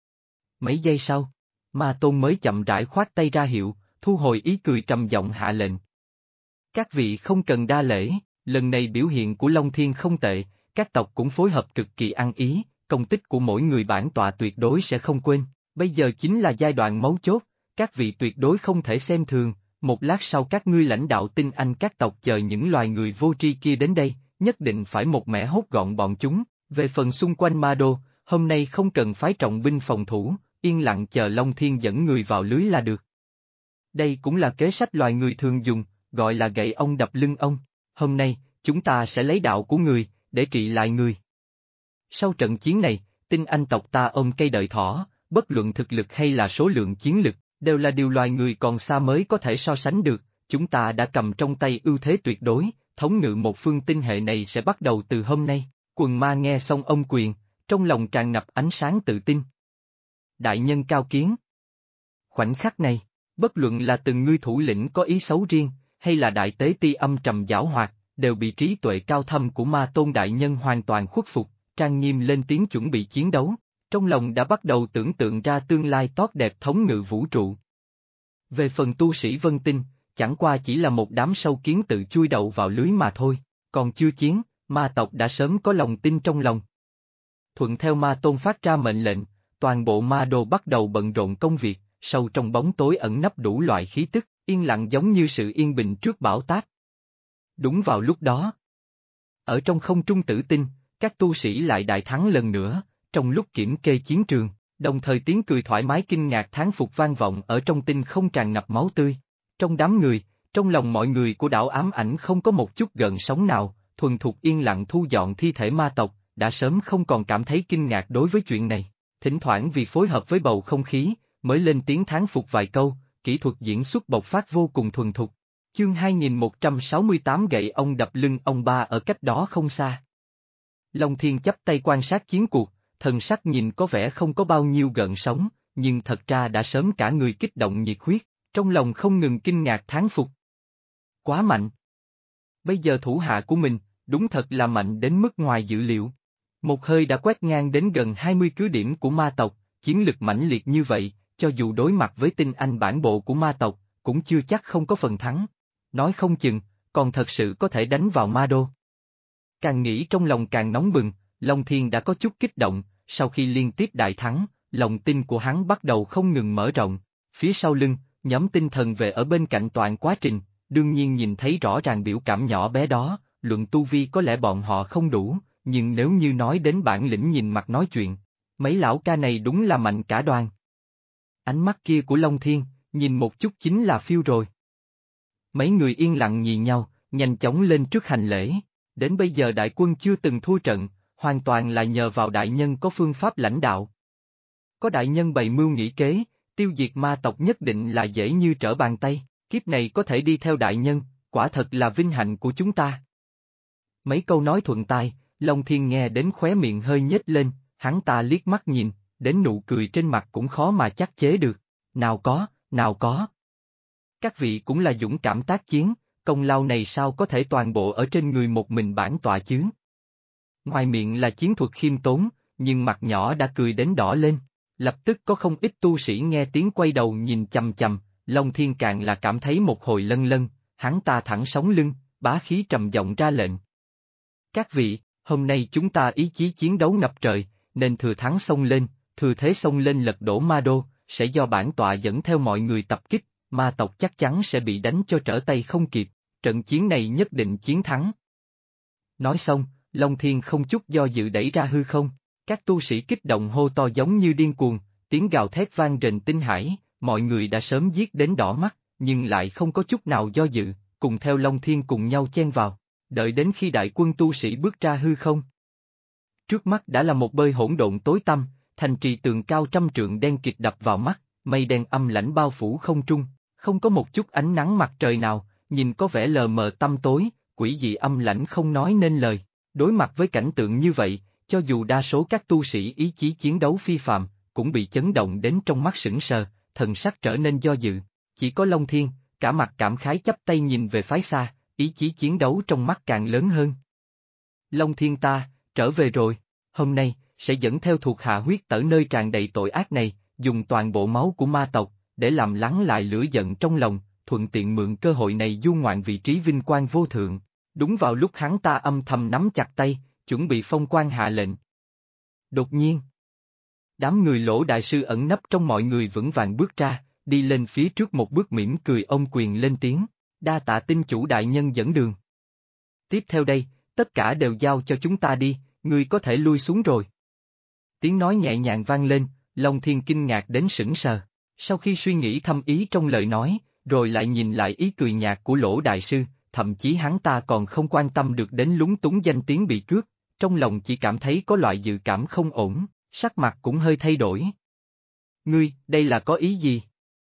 Speaker 1: Mấy giây sau, Ma Tôn mới chậm rãi khoát tay ra hiệu, thu hồi ý cười trầm giọng hạ lệnh. Các vị không cần đa lễ, lần này biểu hiện của Long Thiên không tệ, các tộc cũng phối hợp cực kỳ ăn ý, công tích của mỗi người bản tọa tuyệt đối sẽ không quên, bây giờ chính là giai đoạn mấu chốt, các vị tuyệt đối không thể xem thường, một lát sau các ngươi lãnh đạo tinh anh các tộc chờ những loài người vô tri kia đến đây, nhất định phải một mẻ hốt gọn bọn chúng, về phần xung quanh Ma Đô, hôm nay không cần phái trọng binh phòng thủ, yên lặng chờ Long Thiên dẫn người vào lưới là được. Đây cũng là kế sách loài người thường dùng, gọi là gậy ông đập lưng ông, hôm nay, chúng ta sẽ lấy đạo của người, để trị lại người. Sau trận chiến này, tinh anh tộc ta ôm cây đợi thỏ, bất luận thực lực hay là số lượng chiến lực, đều là điều loài người còn xa mới có thể so sánh được, chúng ta đã cầm trong tay ưu thế tuyệt đối, thống ngự một phương tinh hệ này sẽ bắt đầu từ hôm nay, quần ma nghe xong ông quyền, trong lòng tràn ngập ánh sáng tự tin. Đại nhân cao kiến. Khoảnh khắc này, bất luận là từng ngươi thủ lĩnh có ý xấu riêng, hay là đại tế ti âm trầm giảo hoạt, đều bị trí tuệ cao thâm của Ma Tôn đại nhân hoàn toàn khuất phục, trang nghiêm lên tiếng chuẩn bị chiến đấu, trong lòng đã bắt đầu tưởng tượng ra tương lai tốt đẹp thống ngự vũ trụ. Về phần tu sĩ Vân Tinh, chẳng qua chỉ là một đám sâu kiến tự chui đầu vào lưới mà thôi, còn chưa chiến, ma tộc đã sớm có lòng tin trong lòng. Thuận theo Ma Tôn phát ra mệnh lệnh, toàn bộ ma đô bắt đầu bận rộn công việc, sâu trong bóng tối ẩn nấp đủ loại khí tức, yên lặng giống như sự yên bình trước bão táp. Đúng vào lúc đó, ở trong không trung tử tinh, các tu sĩ lại đại thắng lần nữa, trong lúc kiểm kê chiến trường, đồng thời tiếng cười thoải mái kinh ngạc thán phục vang vọng ở trong tinh không tràn ngập máu tươi. Trong đám người, trong lòng mọi người của đảo ám ảnh không có một chút gợn sóng nào, thuần thục yên lặng thu dọn thi thể ma tộc, đã sớm không còn cảm thấy kinh ngạc đối với chuyện này. Thỉnh thoảng vì phối hợp với bầu không khí, mới lên tiếng thán phục vài câu, kỹ thuật diễn xuất bộc phát vô cùng thuần thục. Chương 2168 gậy ông đập lưng ông ba ở cách đó không xa. Long Thiên chắp tay quan sát chiến cuộc, thần sắc nhìn có vẻ không có bao nhiêu gợn sóng, nhưng thật ra đã sớm cả người kích động nhiệt huyết, trong lòng không ngừng kinh ngạc thán phục. Quá mạnh! Bây giờ thủ hạ của mình, đúng thật là mạnh đến mức ngoài dự liệu. Một hơi đã quét ngang đến gần 20 cứ điểm của ma tộc, chiến lực mãnh liệt như vậy, cho dù đối mặt với tinh anh bản bộ của ma tộc, cũng chưa chắc không có phần thắng. Nói không chừng, còn thật sự có thể đánh vào ma đô. Càng nghĩ trong lòng càng nóng bừng, Long Thiên đã có chút kích động, sau khi liên tiếp đại thắng, lòng tin của hắn bắt đầu không ngừng mở rộng. Phía sau lưng, nhóm tinh thần về ở bên cạnh toàn quá trình, đương nhiên nhìn thấy rõ ràng biểu cảm nhỏ bé đó, luận tu vi có lẽ bọn họ không đủ, nhưng nếu như nói đến bản lĩnh nhìn mặt nói chuyện, mấy lão ca này đúng là mạnh cả đoàn. Ánh mắt kia của Long Thiên, nhìn một chút chính là phiêu rồi. Mấy người yên lặng nhìn nhau, nhanh chóng lên trước hành lễ. Đến bây giờ đại quân chưa từng thua trận, hoàn toàn là nhờ vào đại nhân có phương pháp lãnh đạo. Có đại nhân bày mưu nghĩ kế, tiêu diệt ma tộc nhất định là dễ như trở bàn tay, kiếp này có thể đi theo đại nhân, quả thật là vinh hạnh của chúng ta. Mấy câu nói thuận tai, Long Thiên nghe đến khóe miệng hơi nhếch lên, hắn ta liếc mắt nhìn, đến nụ cười trên mặt cũng khó mà chắc chế được, nào có, nào có. Các vị cũng là dũng cảm tác chiến, công lao này sao có thể toàn bộ ở trên người một mình bản tọa chứ? Ngoài miệng là chiến thuật khiêm tốn, nhưng mặt nhỏ đã cười đến đỏ lên, lập tức có không ít tu sĩ nghe tiếng quay đầu nhìn chằm chằm, Long Thiên càng là cảm thấy một hồi lân lân, hắn ta thẳng sống lưng, bá khí trầm giọng ra lệnh. Các vị, hôm nay chúng ta ý chí chiến đấu ngập trời, nên thừa thắng xông lên, thừa thế xông lên lật đổ ma đô, sẽ do bản tọa dẫn theo mọi người tập kích, ma tộc chắc chắn sẽ bị đánh cho trở tay không kịp, trận chiến này nhất định chiến thắng. Nói xong, Long Thiên không chút do dự đẩy ra hư không, các tu sĩ kích động hô to giống như điên cuồng, tiếng gào thét vang rền tinh hải, mọi người đã sớm giết đến đỏ mắt, nhưng lại không có chút nào do dự, cùng theo Long Thiên cùng nhau chen vào, đợi đến khi đại quân tu sĩ bước ra hư không. Trước mắt đã là một bơi hỗn độn tối tăm, thành trì tường cao trăm trượng đen kịt đập vào mắt, mây đen âm lãnh bao phủ không trung, không có một chút ánh nắng mặt trời nào, nhìn có vẻ lờ mờ tăm tối, quỷ dị âm lãnh không nói nên lời. Đối mặt với cảnh tượng như vậy, cho dù đa số các tu sĩ ý chí chiến đấu phi phàm, cũng bị chấn động đến trong mắt sững sờ, thần sắc trở nên do dự. Chỉ có Long Thiên, cả mặt cảm khái chắp tay nhìn về phái xa, ý chí chiến đấu trong mắt càng lớn hơn. Long Thiên ta, trở về rồi, hôm nay, sẽ dẫn theo thuộc hạ huyết tở nơi tràn đầy tội ác này, dùng toàn bộ máu của ma tộc, để làm lắng lại lửa giận trong lòng, thuận tiện mượn cơ hội này du ngoạn vị trí vinh quang vô thượng. Đúng vào lúc hắn ta âm thầm nắm chặt tay, chuẩn bị phong quan hạ lệnh. Đột nhiên, đám người Lỗ đại sư ẩn nấp trong mọi người vững vàng bước ra, đi lên phía trước một bước mỉm cười ôm quyền lên tiếng, đa tạ tinh chủ đại nhân dẫn đường. Tiếp theo đây, tất cả đều giao cho chúng ta đi, ngươi có thể lui xuống rồi. Tiếng nói nhẹ nhàng vang lên, Long Thiên kinh ngạc đến sững sờ, sau khi suy nghĩ thâm ý trong lời nói, rồi lại nhìn lại ý cười nhạt của Lỗ đại sư, thậm chí hắn ta còn không quan tâm được đến lúng túng danh tiếng bị cướp, trong lòng chỉ cảm thấy có loại dự cảm không ổn, sắc mặt cũng hơi thay đổi. Ngươi, đây là có ý gì?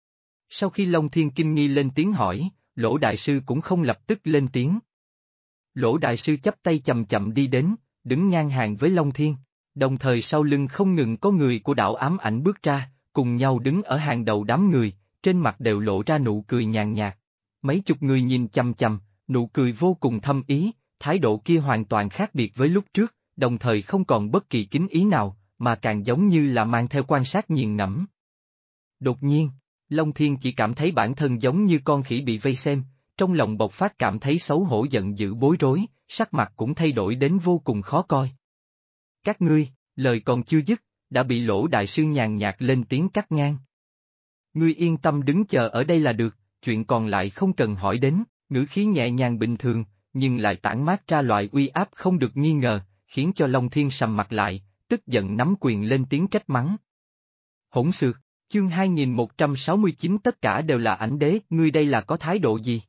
Speaker 1: Sau khi Long Thiên kinh nghi lên tiếng hỏi, Lỗ đại sư cũng không lập tức lên tiếng. Lỗ đại sư chắp tay chậm chậm đi đến, đứng ngang hàng với Long Thiên, đồng thời sau lưng không ngừng có người của đạo ám ảnh bước ra, cùng nhau đứng ở hàng đầu đám người, trên mặt đều lộ ra nụ cười nhàn nhạt. Mấy chục người nhìn chằm chằm, nụ cười vô cùng thâm ý, thái độ kia hoàn toàn khác biệt với lúc trước, đồng thời không còn bất kỳ kính ý nào, mà càng giống như là mang theo quan sát nghiền ngẫm. Đột nhiên, Long Thiên chỉ cảm thấy bản thân giống như con khỉ bị vây xem, trong lòng bộc phát cảm thấy xấu hổ giận dữ bối rối, sắc mặt cũng thay đổi đến vô cùng khó coi. Các ngươi, lời còn chưa dứt, đã bị Lỗ đại sư nhàn nhạt lên tiếng cắt ngang. Ngươi yên tâm đứng chờ ở đây là được, chuyện còn lại không cần hỏi đến, ngữ khí nhẹ nhàng bình thường, nhưng lại tản mát ra loại uy áp không được nghi ngờ, khiến cho Long Thiên sầm mặt lại, tức giận nắm quyền lên tiếng trách mắng. Hỗn xược, chương 2169 tất cả đều là ảnh đế, ngươi đây là có thái độ gì?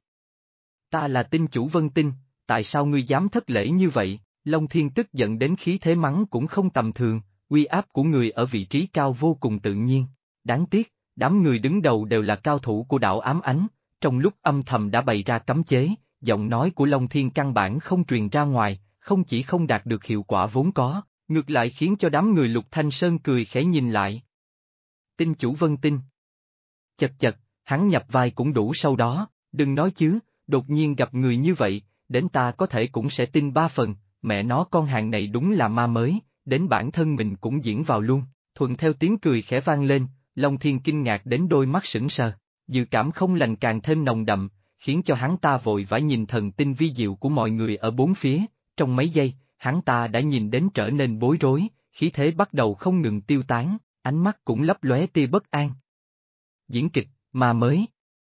Speaker 1: Ta là tinh chủ Vân Tinh, tại sao ngươi dám thất lễ như vậy? Long Thiên tức giận đến khí thế mắng cũng không tầm thường, uy áp của người ở vị trí cao vô cùng tự nhiên. Đáng tiếc, đám người đứng đầu đều là cao thủ của đạo ám ánh, trong lúc âm thầm đã bày ra cấm chế, giọng nói của Long Thiên căn bản không truyền ra ngoài, không chỉ không đạt được hiệu quả vốn có, ngược lại khiến cho đám người Lục Thanh Sơn cười khẽ nhìn lại. Tinh chủ Vân Tinh. Chật chật, hắn nhập vai cũng đủ sau đó, đừng nói chứ, đột nhiên gặp người như vậy, đến ta có thể cũng sẽ tin 3 phần, mẹ nó con hàng này đúng là ma mới, đến bản thân mình cũng diễn vào luôn, thuận theo tiếng cười khẽ vang lên, Long Thiên kinh ngạc đến đôi mắt sững sờ, dự cảm không lành càng thêm nồng đậm, khiến cho hắn ta vội vã nhìn thần tinh vi diệu của mọi người ở bốn phía, trong mấy giây, hắn ta đã nhìn đến trở nên bối rối, khí thế bắt đầu không ngừng tiêu tán, ánh mắt cũng lấp lóe tia bất an. Diễn kịch, ma mới.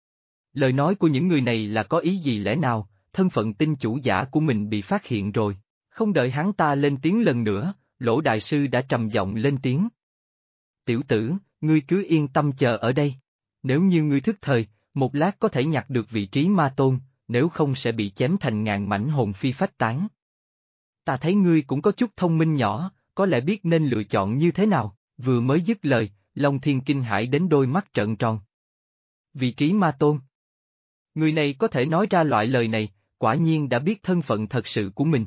Speaker 1: Lời nói của những người này là có ý gì lẽ nào, thân phận tinh chủ giả của mình bị phát hiện rồi, không đợi hắn ta lên tiếng lần nữa, Lỗ đại sư đã trầm giọng lên tiếng. Tiểu tử, ngươi cứ yên tâm chờ ở đây, nếu như ngươi thức thời, một lát có thể nhặt được vị trí ma tôn, nếu không sẽ bị chém thành ngàn mảnh hồn phi phách tán. Ta thấy ngươi cũng có chút thông minh nhỏ, có lẽ biết nên lựa chọn như thế nào, vừa mới dứt lời, Long Thiên kinh hãi đến đôi mắt trợn tròn. Vị trí ma tôn. Người này có thể nói ra loại lời này, quả nhiên đã biết thân phận thật sự của mình.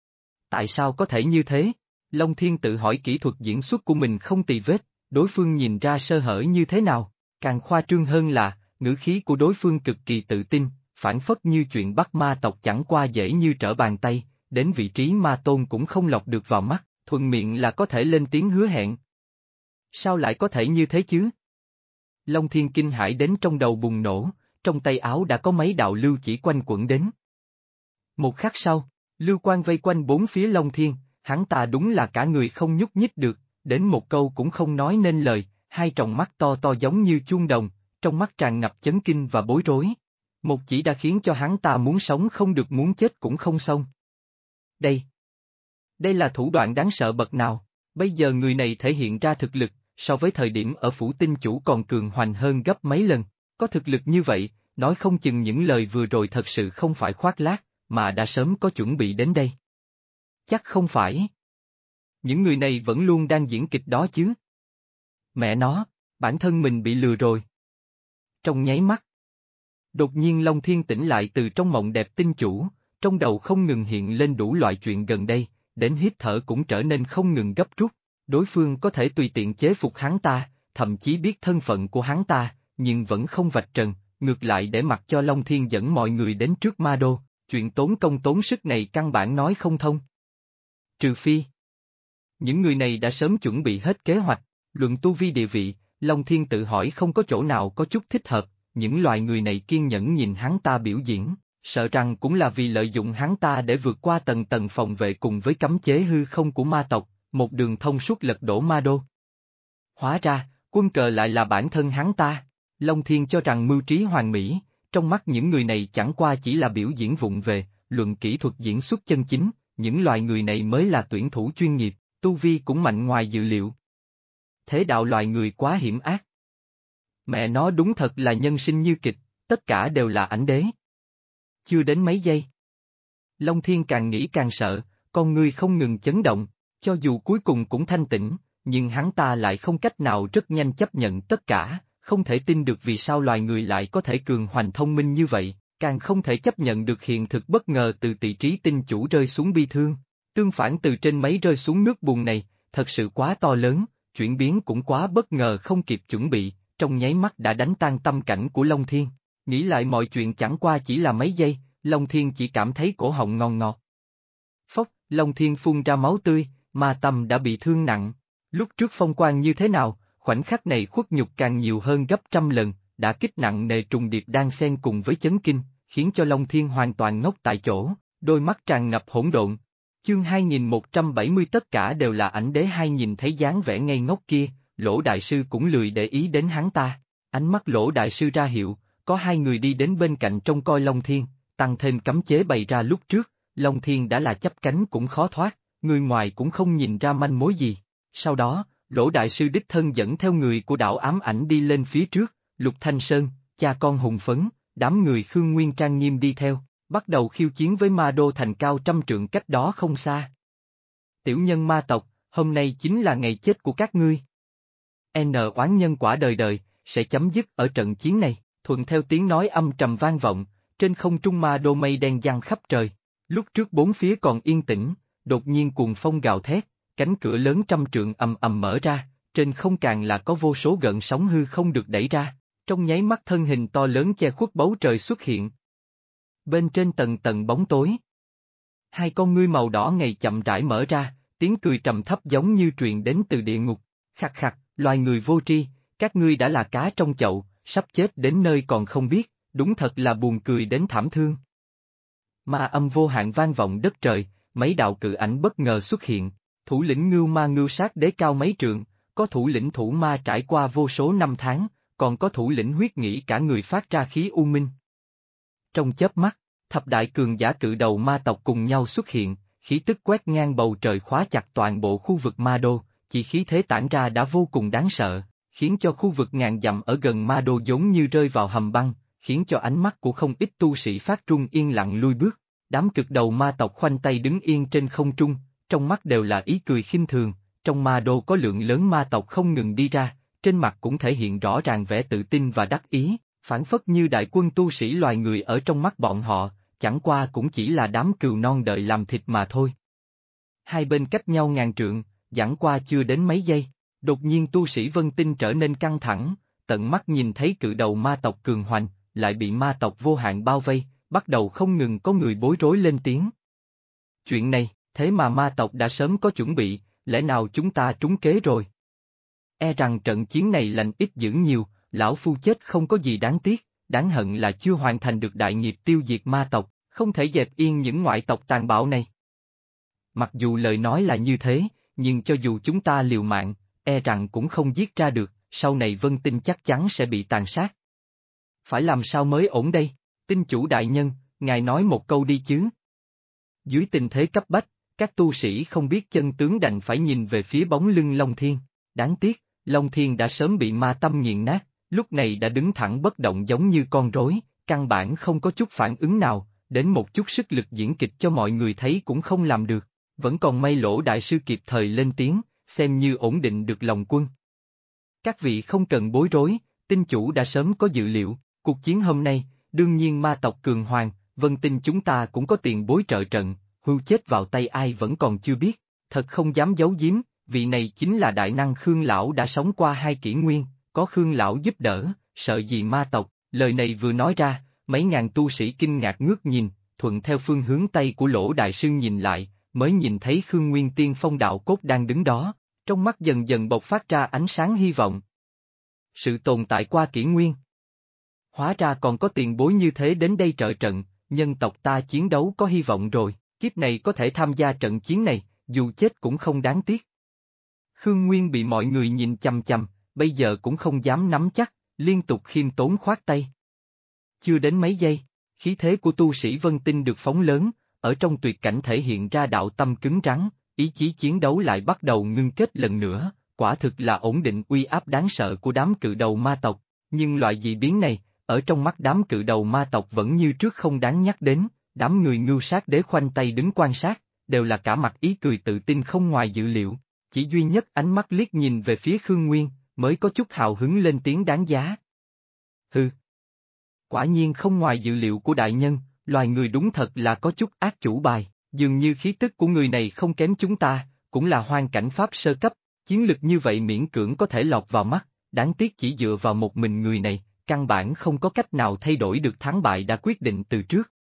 Speaker 1: Tại sao có thể như thế? Long Thiên tự hỏi kỹ thuật diễn xuất của mình không tì vết, đối phương nhìn ra sơ hở như thế nào, càng khoa trương hơn là, ngữ khí của đối phương cực kỳ tự tin, phản phất như chuyện bắt ma tộc chẳng qua dễ như trở bàn tay, đến vị trí ma tôn cũng không lọt được vào mắt, thuận miệng là có thể lên tiếng hứa hẹn. Sao lại có thể như thế chứ? Long Thiên kinh hãi đến trong đầu bùng nổ, trong tay áo đã có mấy đạo lưu chỉ quanh quẩn đến. Một khắc sau, lưu quang vây quanh bốn phía Long Thiên, hắn ta đúng là cả người không nhúc nhích được, đến một câu cũng không nói nên lời, hai tròng mắt to to giống như chuông đồng, trong mắt tràn ngập chấn kinh và bối rối. Một chỉ đã khiến cho hắn ta muốn sống không được muốn chết cũng không xong. Đây là thủ đoạn đáng sợ bậc nào, bây giờ người này thể hiện ra thực lực, so với thời điểm ở phủ tinh chủ còn cường hoành hơn gấp mấy lần, có thực lực như vậy, nói không chừng những lời vừa rồi thật sự không phải khoác lác, mà đã sớm có chuẩn bị đến đây. Chắc không phải. Những người này vẫn luôn đang diễn kịch đó chứ. Mẹ nó, bản thân mình bị lừa rồi. Trong nháy mắt. Đột nhiên Long Thiên tỉnh lại từ trong mộng đẹp tinh chủ, trong đầu không ngừng hiện lên đủ loại chuyện gần đây, đến hít thở cũng trở nên không ngừng gấp rút. Đối phương có thể tùy tiện chế phục hắn ta, thậm chí biết thân phận của hắn ta, nhưng vẫn không vạch trần, ngược lại để mặc cho Long Thiên dẫn mọi người đến trước Ma Đô, chuyện tốn công tốn sức này căn bản nói không thông. Trừ phi. Những người này đã sớm chuẩn bị hết kế hoạch, luận tu vi địa vị, Long Thiên tự hỏi không có chỗ nào có chút thích hợp, những loài người này kiên nhẫn nhìn hắn ta biểu diễn, sợ rằng cũng là vì lợi dụng hắn ta để vượt qua tầng tầng phòng vệ cùng với cấm chế hư không của ma tộc, một đường thông suốt lật đổ Ma Đô. Hóa ra, quân cờ lại là bản thân hắn ta, Long Thiên cho rằng mưu trí hoàn mỹ, trong mắt những người này chẳng qua chỉ là biểu diễn vụng về, luận kỹ thuật diễn xuất chân chính, những loài người này mới là tuyển thủ chuyên nghiệp, tu vi cũng mạnh ngoài dự liệu. Thế đạo loài người quá hiểm ác. Mẹ nó đúng thật là nhân sinh như kịch, tất cả đều là ảnh đế. Chưa đến mấy giây. Long Thiên càng nghĩ càng sợ, con người không ngừng chấn động, cho dù cuối cùng cũng thanh tĩnh, nhưng hắn ta lại không cách nào rất nhanh chấp nhận tất cả, không thể tin được vì sao loài người lại có thể cường hoành thông minh như vậy, càng không thể chấp nhận được hiện thực bất ngờ từ tỷ trí tinh chủ rơi xuống bi thương. Tương phản từ trên máy rơi xuống nước bùn này, thật sự quá to lớn, chuyển biến cũng quá bất ngờ không kịp chuẩn bị, trong nháy mắt đã đánh tan tâm cảnh của Long Thiên. Nghĩ lại mọi chuyện chẳng qua chỉ là mấy giây, Long Thiên chỉ cảm thấy cổ họng ngon ngọt. Phốc, Long Thiên phun ra máu tươi, ma tâm đã bị thương nặng. Lúc trước phong quang như thế nào, khoảnh khắc này khuất nhục càng nhiều hơn gấp trăm lần, đã kích nặng nề trùng điệp đang xen cùng với chấn kinh, khiến cho Long Thiên hoàn toàn ngốc tại chỗ, đôi mắt tràn ngập hỗn độn. Chương 2170 tất cả đều là ảnh đế hai nhìn thấy dáng vẻ ngây ngốc kia, Lỗ Đại Sư cũng lười để ý đến hắn ta. Ánh mắt Lỗ Đại Sư ra hiệu, có hai người đi đến bên cạnh trông coi Long Thiên, tăng thêm cấm chế bày ra lúc trước, Long Thiên đã là chắp cánh cũng khó thoát, người ngoài cũng không nhìn ra manh mối gì. Sau đó, Lỗ Đại Sư đích thân dẫn theo người của đạo ám ảnh đi lên phía trước, Lục Thanh Sơn, cha con hùng phấn, đám người Khương Nguyên trang nghiêm đi theo, bắt đầu khiêu chiến với Ma Đô thành cao trăm trượng cách đó không xa. Tiểu nhân ma tộc, hôm nay chính là ngày chết của các ngươi. Oán nhân quả đời đời, sẽ chấm dứt ở trận chiến này, thuận theo tiếng nói âm trầm vang vọng, trên không trung Ma Đô mây đen giăng khắp trời. Lúc trước bốn phía còn yên tĩnh, đột nhiên cuồng phong gào thét, cánh cửa lớn trăm trượng ầm ầm mở ra, trên không càng là có vô số gợn sóng hư không được đẩy ra, trong nháy mắt thân hình to lớn che khuất bầu trời xuất hiện. Bên trên tầng tầng bóng tối, hai con ngươi màu đỏ ngầy chậm rãi mở ra, tiếng cười trầm thấp giống như truyền đến từ địa ngục. Khặt khặt, loài người vô tri, các ngươi đã là cá trong chậu, sắp chết đến nơi còn không biết, đúng thật là buồn cười đến thảm thương. Ma âm vô hạn vang vọng đất trời, mấy đạo cự ảnh bất ngờ xuất hiện, thủ lĩnh ngưu ma ngưu sát đế cao mấy trượng, có thủ lĩnh thủ ma trải qua vô số năm tháng, còn có thủ lĩnh huyết nghĩ cả người phát ra khí u minh. Trong chớp mắt, thập đại cường giả cự đầu ma tộc cùng nhau xuất hiện, khí tức quét ngang bầu trời khóa chặt toàn bộ khu vực Ma Đô, chỉ khí thế tản ra đã vô cùng đáng sợ, khiến cho khu vực ngàn dặm ở gần Ma Đô giống như rơi vào hầm băng, khiến cho ánh mắt của không ít tu sĩ phát run yên lặng lui bước. Đám cực đầu ma tộc khoanh tay đứng yên trên không trung, trong mắt đều là ý cười khinh thường, trong Ma Đô có lượng lớn ma tộc không ngừng đi ra, trên mặt cũng thể hiện rõ ràng vẻ tự tin và đắc ý, phản phất như đại quân tu sĩ loài người ở trong mắt bọn họ, chẳng qua cũng chỉ là đám cừu non đợi làm thịt mà thôi. Hai bên cách nhau ngàn trượng, giảng qua chưa đến mấy giây, đột nhiên tu sĩ Vân Tinh trở nên căng thẳng, tận mắt nhìn thấy cự đầu ma tộc cường hoành, lại bị ma tộc vô hạn bao vây, bắt đầu không ngừng có người bối rối lên tiếng. Chuyện này, thế mà ma tộc đã sớm có chuẩn bị, lẽ nào chúng ta trúng kế rồi? E rằng trận chiến này lành ít dữ nhiều, lão phu chết không có gì đáng tiếc, đáng hận là chưa hoàn thành được đại nghiệp tiêu diệt ma tộc, không thể dẹp yên những ngoại tộc tàn bạo này. Mặc dù lời nói là như thế, nhưng cho dù chúng ta liều mạng, e rằng cũng không giết ra được, sau này Vân Tinh chắc chắn sẽ bị tàn sát. Phải làm sao mới ổn đây? Tinh chủ đại nhân, ngài nói một câu đi chứ. Dưới tình thế cấp bách, các tu sĩ không biết chân tướng đành phải nhìn về phía bóng lưng Long Thiên. Đáng tiếc, Long Thiên đã sớm bị ma tâm nghiền nát, lúc này đã đứng thẳng bất động giống như con rối, căn bản không có chút phản ứng nào, đến một chút sức lực diễn kịch cho mọi người thấy cũng không làm được. Vẫn còn may Lỗ đại sư kịp thời lên tiếng, xem như ổn định được lòng quân. Các vị không cần bối rối, tinh chủ đã sớm có dự liệu, cuộc chiến hôm nay, đương nhiên ma tộc cường hoàng, Vân Tinh chúng ta cũng có tiền bối trợ trận, hưu chết vào tay ai vẫn còn chưa biết, thật không dám giấu giếm, vị này chính là đại năng Khương Lão đã sống qua 2 kỷ nguyên, có Khương Lão giúp đỡ, sợ gì ma tộc, lời này vừa nói ra, mấy ngàn tu sĩ kinh ngạc ngước nhìn, thuận theo phương hướng Tây của Lỗ đại sư nhìn lại, mới nhìn thấy Khương Nguyên Tiên Phong đạo cốt đang đứng đó, trong mắt dần dần bộc phát ra ánh sáng hy vọng. Sự tồn tại qua kỷ nguyên. Hóa ra còn có tiền bối như thế đến đây trợ trận, nhân tộc ta chiến đấu có hy vọng rồi, kiếp này có thể tham gia trận chiến này, dù chết cũng không đáng tiếc. Khương Nguyên bị mọi người nhìn chằm chằm, bây giờ cũng không dám nắm chắc, liên tục khiêm tốn khoát tay. Chưa đến mấy giây, khí thế của tu sĩ Vân Tinh được phóng lớn, ở trong tuyệt cảnh thể hiện ra đạo tâm cứng rắn, ý chí chiến đấu lại bắt đầu ngưng kết lần nữa, quả thực là ổn định uy áp đáng sợ của đám cự đầu ma tộc, nhưng loại dị biến này, ở trong mắt đám cự đầu ma tộc vẫn như trước không đáng nhắc đến, đám người ngưu sát đế khoanh tay đứng quan sát, đều là cả mặt ý cười tự tin không ngoài dự liệu, chỉ duy nhất ánh mắt liếc nhìn về phía Khương Nguyên, mới có chút hào hứng lên tiếng đáng giá. Hừ. Quả nhiên không ngoài dự liệu của đại nhân, loài người đúng thật là có chút ác chủ bài, dường như khí tức của người này không kém chúng ta, cũng là hoang cảnh pháp sơ cấp, chiến lực như vậy miễn cưỡng có thể lọt vào mắt, đáng tiếc chỉ dựa vào một mình người này, căn bản không có cách nào thay đổi được thắng bại đã quyết định từ trước.